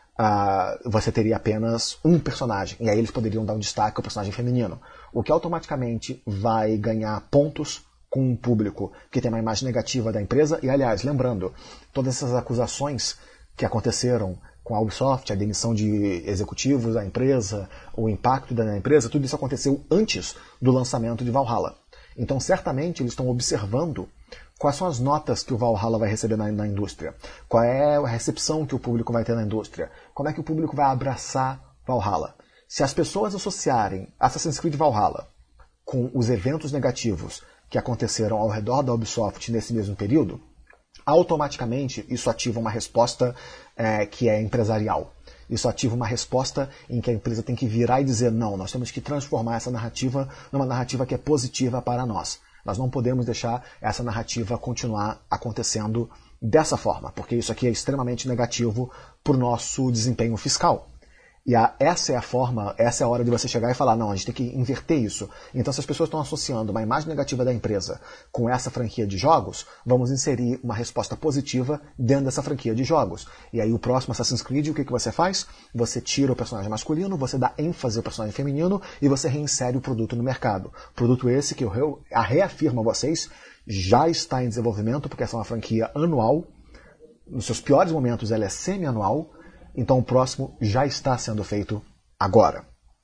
Você teria apenas um personagem, e aí eles poderiam dar um destaque ao personagem feminino, o que automaticamente vai ganhar pontos com um público que tem uma imagem negativa da empresa. E, aliás, lembrando, todas essas acusações que aconteceram com a Ubisoft, a demissão de executivos da empresa, o impacto da empresa, tudo isso aconteceu antes do lançamento de Valhalla. Então, certamente, eles estão observando quais são as notas que o Valhalla vai receber na indústria, qual é a recepção que o público vai ter na indústria, como é que o público vai abraçar Valhalla. Se as pessoas associarem Assassin's Creed Valhalla com os eventos negativos que aconteceram ao redor da Ubisoft nesse mesmo período, automaticamente isso ativa uma resposta que é empresarial. Isso ativa uma resposta em que a empresa tem que virar e dizer, não, nós temos que transformar essa narrativa numa narrativa que é positiva para nós. Nós não podemos deixar essa narrativa continuar acontecendo dessa forma, porque isso aqui é extremamente negativo para o nosso desempenho fiscal. E essa é a forma, essa é a hora de você chegar e falar, não, a gente tem que inverter isso. Então, se as pessoas estão associando uma imagem negativa da empresa com essa franquia de jogos, vamos inserir uma resposta positiva dentro dessa franquia de jogos. E aí o próximo Assassin's Creed, o que você faz? Você tira o personagem masculino, você dá ênfase ao personagem feminino e você reinsere o produto no mercado. Produto esse que eu reafirmo a vocês, já está em desenvolvimento, porque essa é uma franquia anual. Nos seus piores momentos ela é semi-anual. Então o próximo já está sendo feito agora.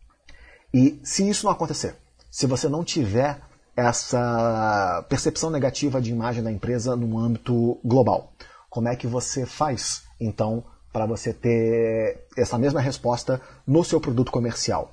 E se isso não acontecer, se você não tiver essa percepção negativa de imagem da empresa no âmbito global, como é que você faz, então, para você ter essa mesma resposta no seu produto comercial?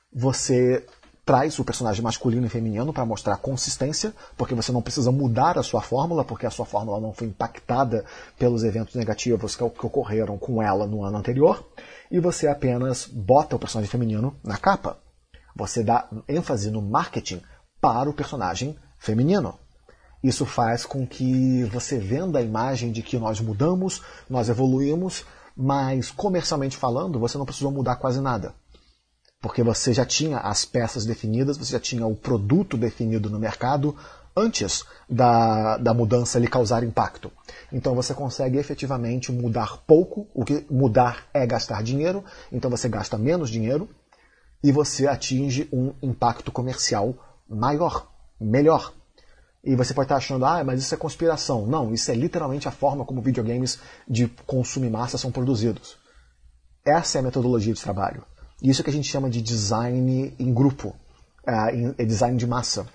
Você traz o personagem masculino e feminino para mostrar consistência, porque você não precisa mudar a sua fórmula, porque a sua fórmula não foi impactada pelos eventos negativos que ocorreram com ela no ano anterior, e você apenas bota o personagem feminino na capa. Você dá ênfase no marketing para o personagem feminino. Isso faz com que você venda a imagem de que nós mudamos, nós evoluímos, mas comercialmente falando, você não precisou mudar quase nada. Porque você já tinha as peças definidas, você já tinha o produto definido no mercado antes da mudança lhe causar impacto. Então você consegue efetivamente mudar pouco, o que mudar é gastar dinheiro, então você gasta menos dinheiro e você atinge um impacto comercial maior, melhor. E você pode estar achando, mas isso é conspiração. Não, isso é literalmente a forma como videogames de consumo em massa são produzidos. Essa é a metodologia de trabalho. Isso que a gente chama de design em grupo, design de massa.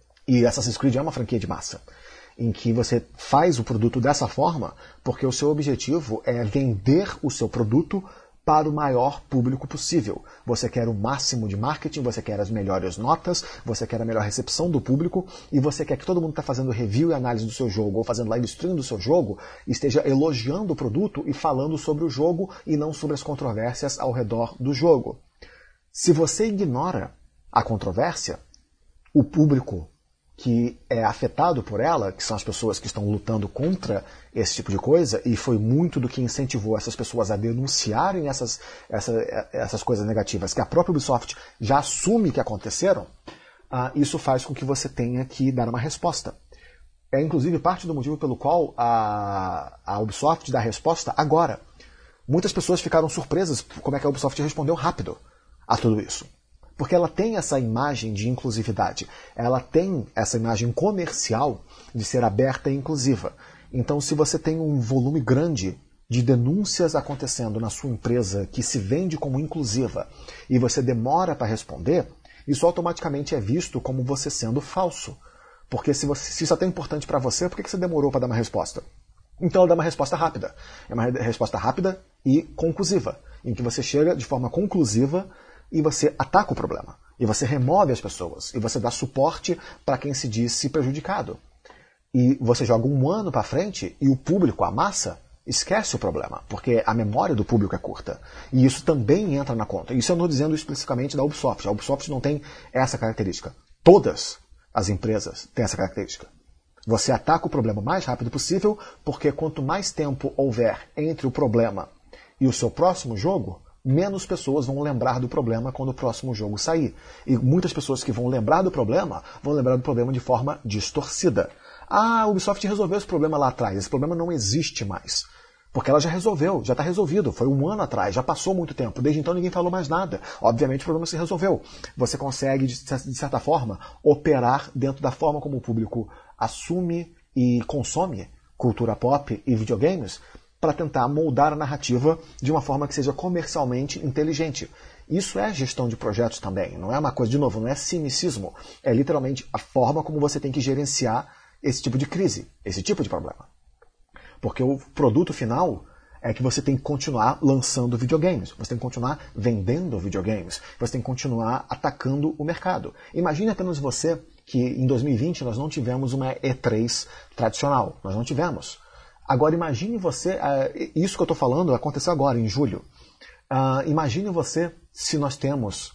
E Assassin's Creed é uma franquia de massa, em que você faz o produto dessa forma porque o seu objetivo é vender o seu produto para o maior público possível. Você quer o máximo de marketing, você quer as melhores notas, você quer a melhor recepção do público e você quer que todo mundo que está fazendo review e análise do seu jogo ou fazendo live stream do seu jogo esteja elogiando o produto e falando sobre o jogo e não sobre as controvérsias ao redor do jogo. Se você ignora a controvérsia, o público que é afetado por ela, que são as pessoas que estão lutando contra esse tipo de coisa, e foi muito do que incentivou essas pessoas a denunciarem essas coisas negativas que a própria Ubisoft já assume que aconteceram, isso faz com que você tenha que dar uma resposta. É inclusive parte do motivo pelo qual a Ubisoft dá a resposta agora. Muitas pessoas ficaram surpresas como é que a Ubisoft respondeu rápido a tudo isso. Porque ela tem essa imagem de inclusividade. Ela tem essa imagem comercial de ser aberta e inclusiva. Então, se você tem um volume grande de denúncias acontecendo na sua empresa que se vende como inclusiva e você demora para responder, isso automaticamente é visto como você sendo falso. Porque se isso é tão importante para você, por que você demorou para dar uma resposta? Então ela dá uma resposta rápida. É uma resposta rápida e conclusiva, em que você chega de forma conclusiva e você ataca o problema. E você remove as pessoas. E você dá suporte para quem se disse prejudicado. E você joga um ano para frente e o público, a massa, esquece o problema, porque a memória do público é curta. E isso também entra na conta. Isso eu não estou dizendo especificamente da Ubisoft. A Ubisoft não tem essa característica. Todas as empresas têm essa característica. Você ataca o problema o mais rápido possível, porque quanto mais tempo houver entre o problema e o seu próximo jogo, menos pessoas vão lembrar do problema quando o próximo jogo sair. E muitas pessoas que vão lembrar do problema, vão lembrar do problema de forma distorcida. Ah, a Ubisoft resolveu esse problema lá atrás. Esse problema não existe mais. Porque ela já resolveu, já está resolvido. Foi um ano atrás, já passou muito tempo. Desde então ninguém falou mais nada. Obviamente o problema se resolveu. Você consegue, de certa forma, operar dentro da forma como o público assume e consome cultura pop e videogames para tentar moldar a narrativa de uma forma que seja comercialmente inteligente. Isso é gestão de projetos também. Não é uma coisa, de novo, não é cinicismo. É literalmente a forma como você tem que gerenciar esse tipo de crise, esse tipo de problema. Porque o produto final é que você tem que continuar lançando videogames, você tem que continuar vendendo videogames, você tem que continuar atacando o mercado. Imagine apenas você que em 2020 nós não tivemos uma E3 tradicional, nós não tivemos. Agora imagine você, isso que eu estou falando aconteceu agora, em julho. Imagine você se nós temos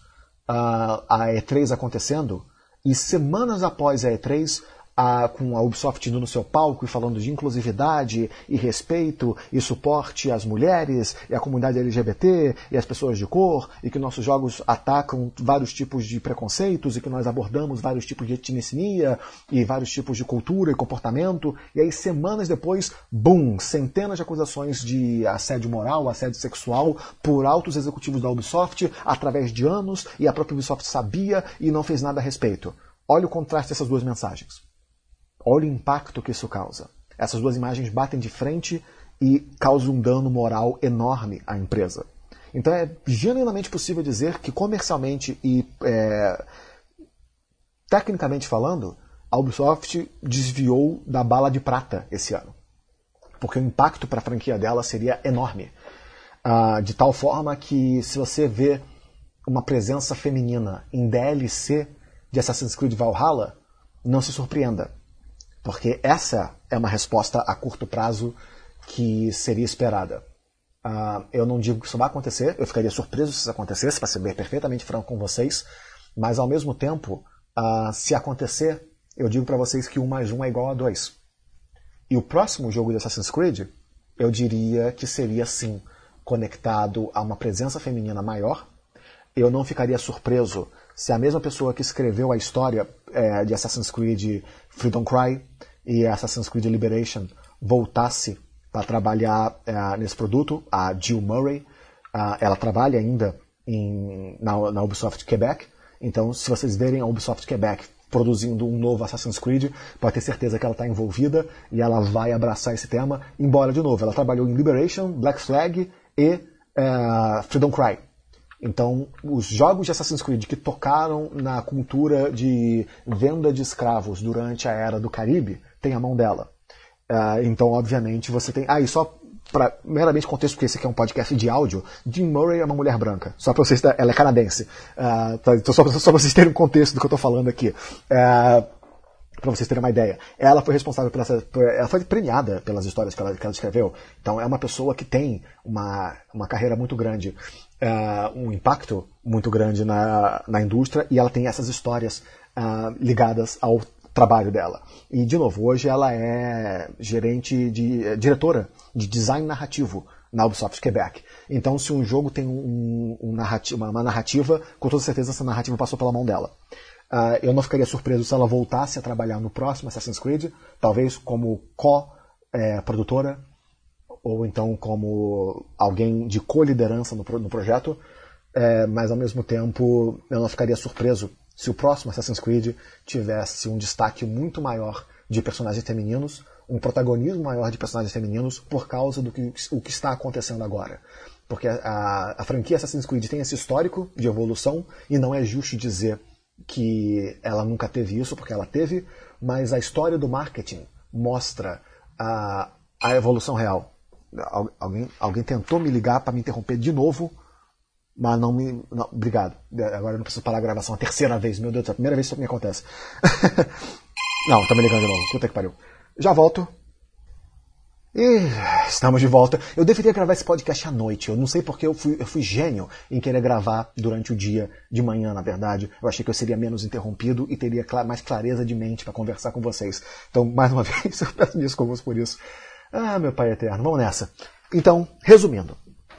a E3 acontecendo e semanas após a E3 com a Ubisoft indo no seu palco e falando de inclusividade e respeito e suporte às mulheres e à comunidade LGBT e às pessoas de cor, e que nossos jogos atacam vários tipos de preconceitos e que nós abordamos vários tipos de etnia e vários tipos de cultura e comportamento, e aí semanas depois, bum, centenas de acusações de assédio moral, assédio sexual por altos executivos da Ubisoft através de anos, e a própria Ubisoft sabia e não fez nada a respeito. Olha o contraste dessas duas mensagens. Olha o impacto que isso causa. Essas duas imagens batem de frente e causam um dano moral enorme à empresa. Então é genuinamente possível dizer que comercialmente e tecnicamente falando, a Ubisoft desviou da bala de prata esse ano. Porque o impacto para a franquia dela seria enorme. De tal forma que se você vê uma presença feminina em DLC de Assassin's Creed Valhalla, não se surpreenda. Porque essa é uma resposta a curto prazo que seria esperada. Eu não digo que isso vai acontecer, eu ficaria surpreso se isso acontecesse, para ser perfeitamente franco com vocês, mas ao mesmo tempo, se acontecer, eu digo para vocês que 1 mais 1 é igual a 2. E o próximo jogo de Assassin's Creed, eu diria que seria sim conectado a uma presença feminina maior. Eu não ficaria surpreso se a mesma pessoa que escreveu a história de Assassin's Creed Freedom Cry e Assassin's Creed Liberation voltasse para trabalhar nesse produto, a Jill Murray. Ela trabalha ainda na Ubisoft Quebec. Então, se vocês verem a Ubisoft Quebec produzindo um novo Assassin's Creed, pode ter certeza que ela está envolvida e ela vai abraçar esse tema. Embora, de novo, ela trabalhou em Liberation, Black Flag e Freedom Cry. Então, os jogos de Assassin's Creed que tocaram na cultura de venda de escravos durante a Era do Caribe, tem a mão dela. Então, obviamente, você tem... e só para meramente contexto, porque esse aqui é um podcast de áudio, Jim Murray é uma mulher branca. Só para vocês... Ela é canadense. Então, só para vocês terem um contexto do que eu estou falando aqui. Para vocês terem uma ideia. Ela foi responsável ela foi premiada pelas histórias que ela escreveu. Então, é uma pessoa que tem uma carreira muito grande. Um impacto muito grande na indústria, e ela tem essas histórias ligadas ao trabalho dela. E, de novo, hoje ela é diretora de design narrativo na Ubisoft Quebec. Então, se um jogo tem uma narrativa, com toda certeza essa narrativa passou pela mão dela. Eu não ficaria surpreso se ela voltasse a trabalhar no próximo Assassin's Creed, talvez como co-produtora, ou então como alguém de co-liderança no projeto, mas ao mesmo tempo eu não ficaria surpreso se o próximo Assassin's Creed tivesse um destaque muito maior de personagens femininos, um protagonismo maior de personagens femininos por causa do que está acontecendo agora. Porque a franquia Assassin's Creed tem esse histórico de evolução, e não é justo dizer que ela nunca teve isso, porque ela teve, mas a história do marketing mostra a evolução real. Alguém tentou me ligar para me interromper de novo, mas não me... Não, obrigado. Agora eu não preciso parar a gravação a terceira vez. Meu Deus, é a primeira vez que isso me acontece. Não, tá me ligando de novo. Puta que pariu. Já volto. E estamos de volta. Eu deveria gravar esse podcast à noite. Eu não sei porque eu fui gênio em querer gravar durante o dia, de manhã, na verdade. Eu achei que eu seria menos interrompido e teria mais clareza de mente para conversar com vocês. Então, mais uma vez, eu peço desculpas por isso. Ah, meu pai eterno, vamos nessa. Então, resumindo.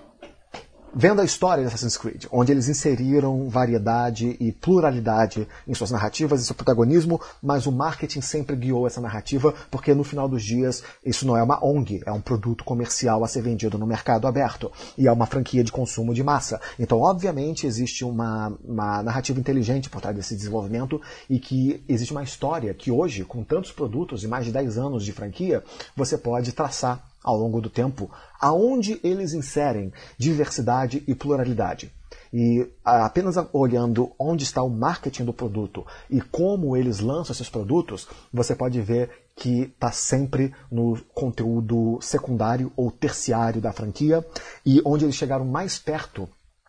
Vendo a história de Assassin's Creed, onde eles inseriram variedade e pluralidade em suas narrativas e seu protagonismo, mas o marketing sempre guiou essa narrativa, porque no final dos dias isso não é uma ONG, é um produto comercial a ser vendido no mercado aberto, e é uma franquia de consumo de massa. Então, obviamente, existe uma narrativa inteligente por trás desse desenvolvimento, e que existe uma história que hoje, com tantos produtos e mais de 10 anos de franquia, você pode traçar ao longo do tempo, aonde eles inserem diversidade e pluralidade. E apenas olhando onde está o marketing do produto e como eles lançam esses produtos, você pode ver que está sempre no conteúdo secundário ou terciário da franquia, e onde eles chegaram mais perto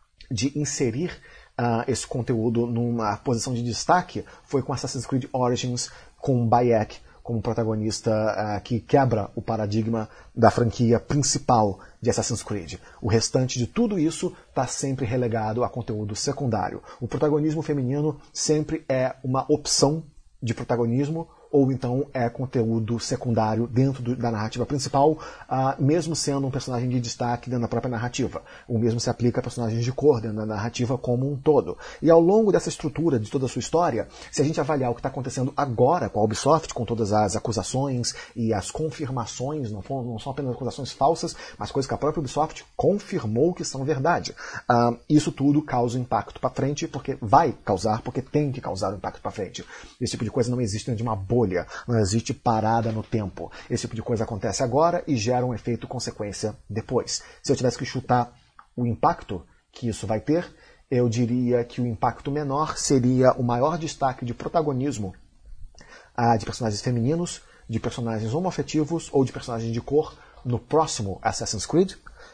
de inserir esse conteúdo numa posição de destaque foi com Assassin's Creed Origins, com Bayek como protagonista que quebra o paradigma da franquia principal de Assassin's Creed. O restante de tudo isso está sempre relegado a conteúdo secundário. O protagonismo feminino sempre é uma opção de protagonismo, ou então é conteúdo secundário dentro da narrativa principal, mesmo sendo um personagem de destaque dentro da própria narrativa. O mesmo se aplica a personagens de cor dentro da narrativa como um todo. E ao longo dessa estrutura, de toda a sua história, se a gente avaliar o que está acontecendo agora com a Ubisoft, com todas as acusações e as confirmações, não são apenas acusações falsas, mas coisas que a própria Ubisoft confirmou que são verdade. Isso tudo causa um impacto para frente, porque vai causar, porque tem que causar um impacto para frente. Esse tipo de coisa não existe dentro de uma bolha. Não existe parada no tempo. Esse tipo de coisa acontece agora e gera um efeito consequência depois. Se eu tivesse que chutar o impacto que isso vai ter, eu diria que o impacto menor seria o maior destaque de protagonismo de personagens femininos, de personagens homoafetivos ou de personagens de cor no próximo Assassin's Creed,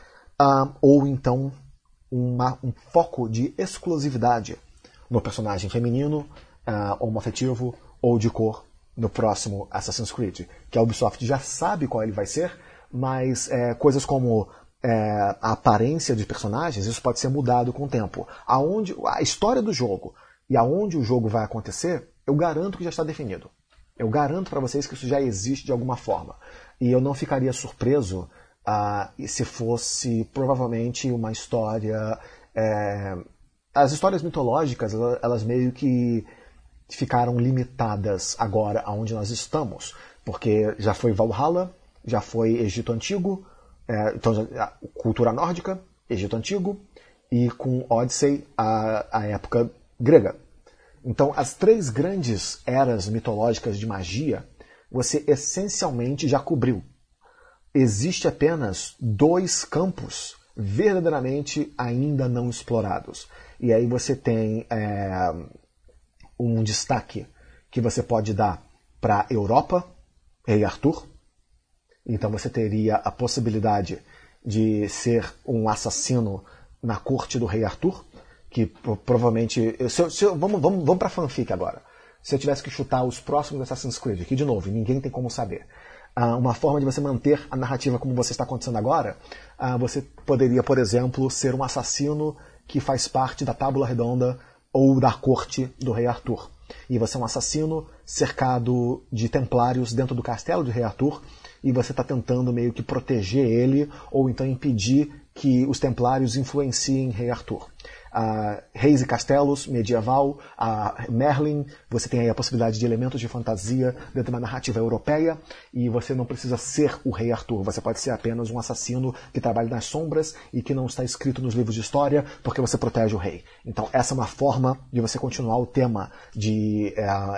ou então um foco de exclusividade no personagem feminino, homoafetivo ou de cor no próximo Assassin's Creed, que a Ubisoft já sabe qual ele vai ser, mas coisas como a aparência de personagens, isso pode ser mudado com o tempo. A história do jogo e aonde o jogo vai acontecer, eu garanto que já está definido. Eu garanto para vocês que isso já existe de alguma forma. E eu não ficaria surpreso se fosse provavelmente uma história... As histórias mitológicas, elas meio que ficaram limitadas agora aonde nós estamos, porque já foi Valhalla, já foi Egito Antigo, então cultura nórdica, Egito Antigo, e com Odyssey a época grega. Então as 3 grandes eras mitológicas de magia, você essencialmente já cobriu. Existe apenas 2 campos verdadeiramente ainda não explorados. E aí você tem um destaque que você pode dar para a Europa, Rei Arthur. Então você teria a possibilidade de ser um assassino na corte do Rei Arthur, que provavelmente... Vamos para a fanfic agora. Se eu tivesse que chutar os próximos Assassin's Creed, aqui de novo, ninguém tem como saber. Uma forma de você manter a narrativa como você está acontecendo agora, você poderia, por exemplo, ser um assassino que faz parte da Tábula Redonda ou da corte do Rei Arthur. E você é um assassino cercado de templários dentro do castelo de Rei Arthur, e você está tentando meio que proteger ele, ou então impedir que os templários influenciem Rei Arthur. reis e castelos, medieval, Merlin, você tem aí a possibilidade de elementos de fantasia dentro de uma narrativa europeia, e você não precisa ser o rei Arthur, você pode ser apenas um assassino que trabalha nas sombras e que não está escrito nos livros de história porque você protege o rei. Então essa é uma forma de você continuar o tema de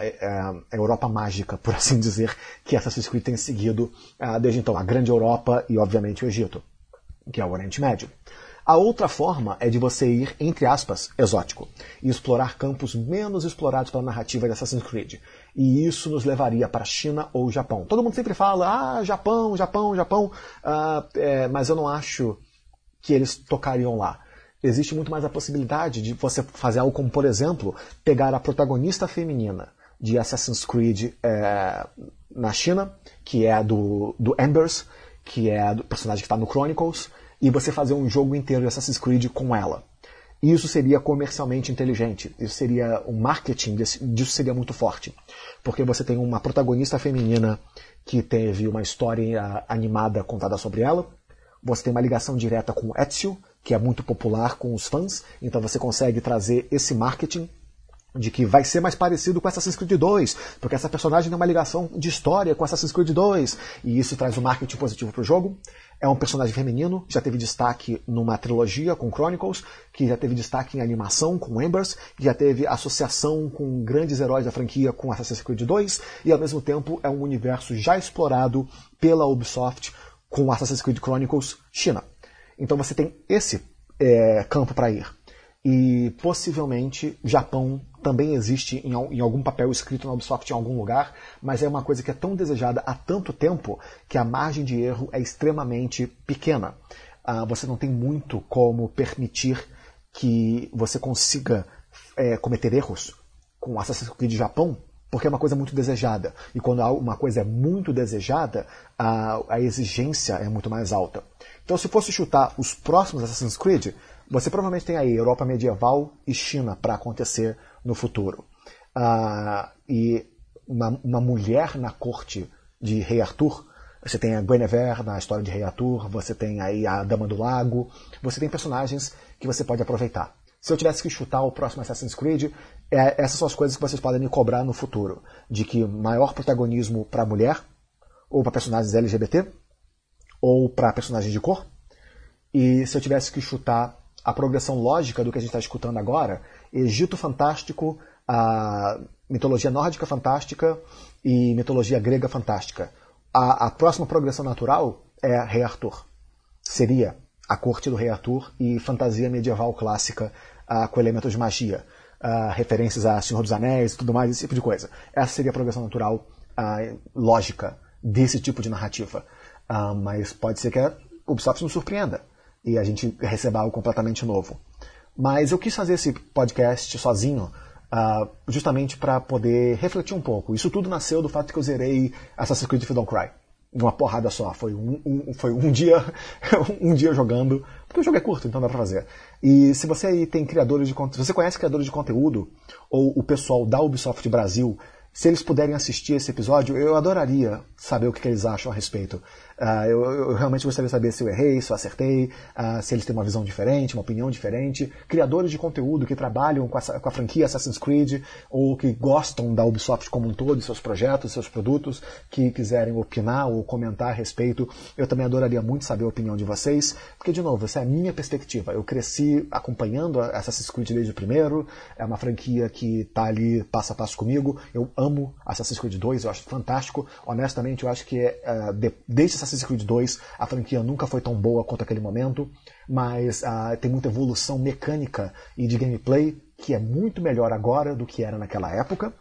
Europa mágica, por assim dizer, que Assassin's Creed tem seguido desde então, a grande Europa e obviamente o Egito, que é o Oriente Médio. A outra forma é de você ir, entre aspas, exótico, e explorar campos menos explorados pela narrativa de Assassin's Creed. E isso nos levaria para a China ou Japão. Todo mundo sempre fala, Japão, Japão, Japão, mas eu não acho que eles tocariam lá. Existe muito mais a possibilidade de você fazer algo como, por exemplo, pegar a protagonista feminina de Assassin's Creed na China, que é do Embers, que é do personagem que está no Chronicles, e você fazer um jogo inteiro de Assassin's Creed com ela. Isso seria comercialmente inteligente. Isso seria, o marketing disso seria muito forte. Porque você tem uma protagonista feminina que teve uma história animada contada sobre ela. Você tem uma ligação direta com Ezio, que é muito popular com os fãs. Então você consegue trazer esse marketing de que vai ser mais parecido com Assassin's Creed 2, porque essa personagem tem uma ligação de história com Assassin's Creed 2, e isso traz um marketing positivo para o jogo. É um personagem feminino, já teve destaque numa trilogia com Chronicles, que já teve destaque em animação com Embers, que já teve associação com grandes heróis da franquia com Assassin's Creed 2, e ao mesmo tempo é um universo já explorado pela Ubisoft com Assassin's Creed Chronicles China. Então você tem esse campo para ir. E possivelmente Japão também existe em algum papel escrito na Ubisoft em algum lugar, mas é uma coisa que é tão desejada há tanto tempo que a margem de erro é extremamente pequena. Você não tem muito como permitir que você consiga cometer erros com Assassin's Creed Japão, porque é uma coisa muito desejada. E quando uma coisa é muito desejada, a exigência é muito mais alta. Então, se fosse chutar os próximos Assassin's Creed, você provavelmente tem aí Europa medieval e China para acontecer no futuro. E uma mulher na corte de Rei Arthur, você tem a Guinevere na história de Rei Arthur, você tem aí a Dama do Lago, você tem personagens que você pode aproveitar. Se eu tivesse que chutar o próximo Assassin's Creed, essas são as coisas que vocês podem me cobrar no futuro. De que maior protagonismo para mulher, ou para personagens LGBT, ou para personagens de cor. E se eu tivesse que chutar a progressão lógica do que a gente está escutando agora, Egito fantástico, a mitologia nórdica fantástica e mitologia grega fantástica. A próxima progressão natural é Rei Arthur. Seria a corte do Rei Arthur e fantasia medieval clássica com elementos de magia, referências a Senhor dos Anéis e tudo mais, esse tipo de coisa. Essa seria a progressão natural lógica desse tipo de narrativa. Mas pode ser que a Ubisoft nos surpreenda e a gente receba algo completamente novo. Mas eu quis fazer esse podcast sozinho, justamente para poder refletir um pouco. Isso tudo nasceu do fato que eu zerei Assassin's Creed Freedom Cry. Uma porrada só. Foi um dia um dia jogando, porque o jogo é curto, então dá pra fazer. E se você aí tem criadores de conteúdo, se você conhece criadores de conteúdo, ou o pessoal da Ubisoft Brasil, se eles puderem assistir esse episódio, eu adoraria saber o que eles acham a respeito. Eu realmente gostaria de saber se eu errei, se eu acertei, se eles têm uma visão diferente, uma opinião diferente. Criadores de conteúdo que trabalham com a franquia Assassin's Creed, ou que gostam da Ubisoft como um todo, seus projetos, seus produtos, que quiserem opinar ou comentar a respeito, eu também adoraria muito saber a opinião de vocês, porque, de novo, essa é a minha perspectiva. Eu cresci acompanhando a Assassin's Creed desde o primeiro, é uma franquia que está ali passo a passo comigo. Eu amo Assassin's Creed 2, eu acho fantástico. Honestamente, eu acho que desde Assassin's Creed 2 a franquia nunca foi tão boa quanto aquele momento, mas tem muita evolução mecânica e de gameplay que é muito melhor agora do que era naquela época,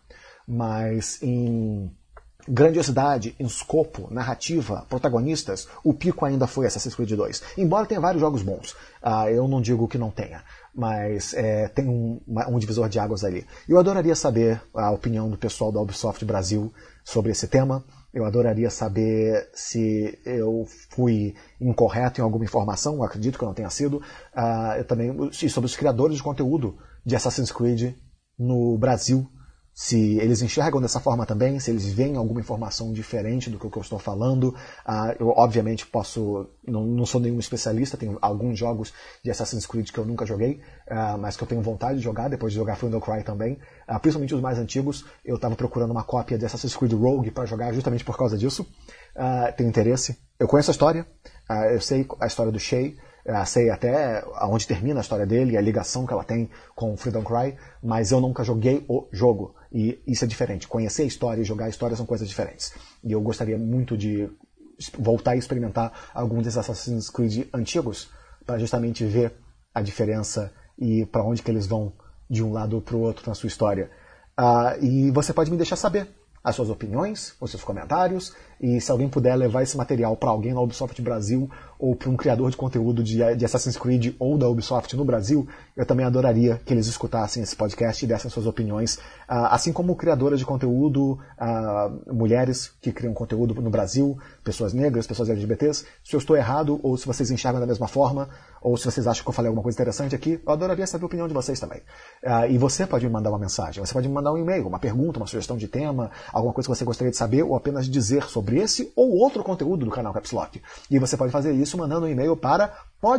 mas em grandiosidade, em escopo, narrativa, protagonistas, o pico ainda foi Assassin's Creed 2. Embora tenha vários jogos bons, eu não digo que não tenha, mas tem um divisor de águas ali. Eu adoraria saber a opinião do pessoal da Ubisoft Brasil sobre esse tema. Eu adoraria saber se eu fui incorreto em alguma informação, eu acredito que eu não tenha sido. E sobre os criadores de conteúdo de Assassin's Creed no Brasil, se eles enxergam dessa forma também, se eles veem alguma informação diferente do que eu estou falando. Eu obviamente não sou nenhum especialista, tenho alguns jogos de Assassin's Creed que eu nunca joguei, mas que eu tenho vontade de jogar, depois de jogar Freedom Cry também, principalmente os mais antigos. Eu estava procurando uma cópia de Assassin's Creed Rogue para jogar justamente por causa disso. Tenho interesse. Eu conheço a história, eu sei a história do Shay, sei até onde termina a história dele, a ligação que ela tem com Freedom Cry, mas eu nunca joguei o jogo, e isso é diferente. Conhecer a história e jogar a história são coisas diferentes. E eu gostaria muito de voltar a experimentar alguns desses Assassin's Creed antigos, para justamente ver a diferença e para onde que eles vão de um lado para o outro na sua história. E você pode me deixar saber as suas opiniões, os seus comentários, e se alguém puder levar esse material para alguém na Ubisoft Brasil ou para um criador de conteúdo de Assassin's Creed ou da Ubisoft no Brasil, eu também adoraria que eles escutassem esse podcast e dessem suas opiniões, assim como criadoras de conteúdo, mulheres que criam conteúdo no Brasil, pessoas negras, pessoas LGBTs. Se eu estou errado ou se vocês enxergam da mesma forma, ou se vocês acham que eu falei alguma coisa interessante aqui, eu adoraria saber a opinião de vocês também. E você pode me mandar uma mensagem, você pode me mandar um e-mail, uma pergunta, uma sugestão de tema, alguma coisa que você gostaria de saber ou apenas dizer sobre esse ou outro conteúdo do canal Caps Lock. E você pode fazer isso mandando um e-mail para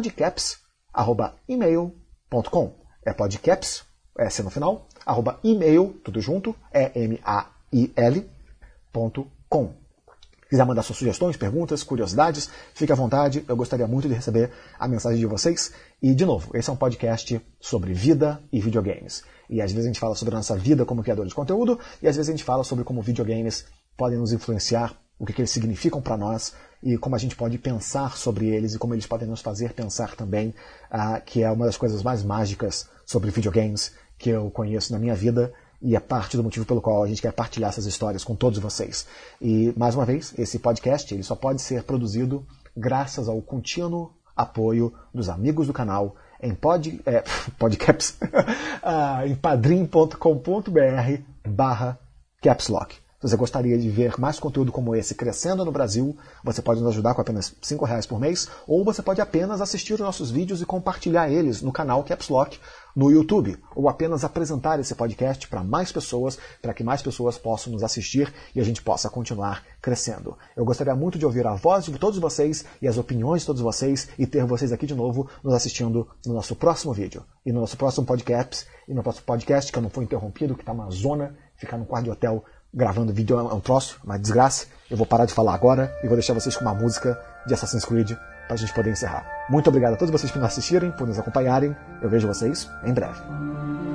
podcaps@email.com. É podcaps, S no final, @email, tudo junto, email.com. Se quiser mandar suas sugestões, perguntas, curiosidades, fique à vontade. Eu gostaria muito de receber a mensagem de vocês. E, de novo, esse é um podcast sobre vida e videogames. E às vezes a gente fala sobre a nossa vida como criadores de conteúdo, e às vezes a gente fala sobre como videogames podem nos influenciar, o que eles significam para nós, e como a gente pode pensar sobre eles, e como eles podem nos fazer pensar também, que é uma das coisas mais mágicas sobre videogames que eu conheço na minha vida, e é parte do motivo pelo qual a gente quer partilhar essas histórias com todos vocês. E, mais uma vez, esse podcast ele só pode ser produzido graças ao contínuo apoio dos amigos do canal em podcaps, em padrim.com.br/capslock. Se você gostaria de ver mais conteúdo como esse crescendo no Brasil, você pode nos ajudar com apenas R$5 por mês, ou você pode apenas assistir os nossos vídeos e compartilhar eles no canal Caps Lock no YouTube, ou apenas apresentar esse podcast para mais pessoas, para que mais pessoas possam nos assistir e a gente possa continuar crescendo. Eu gostaria muito de ouvir a voz de todos vocês e as opiniões de todos vocês e ter vocês aqui de novo nos assistindo no nosso próximo vídeo e no nosso próximo podcast, e no próximo podcast que eu não fui interrompido, que está uma zona, ficar num quarto de hotel gravando vídeo é um troço, uma desgraça. Eu vou parar de falar agora e vou deixar vocês com uma música de Assassin's Creed para a gente poder encerrar. Muito obrigado a todos vocês por nos assistirem, por nos acompanharem. Eu vejo vocês em breve.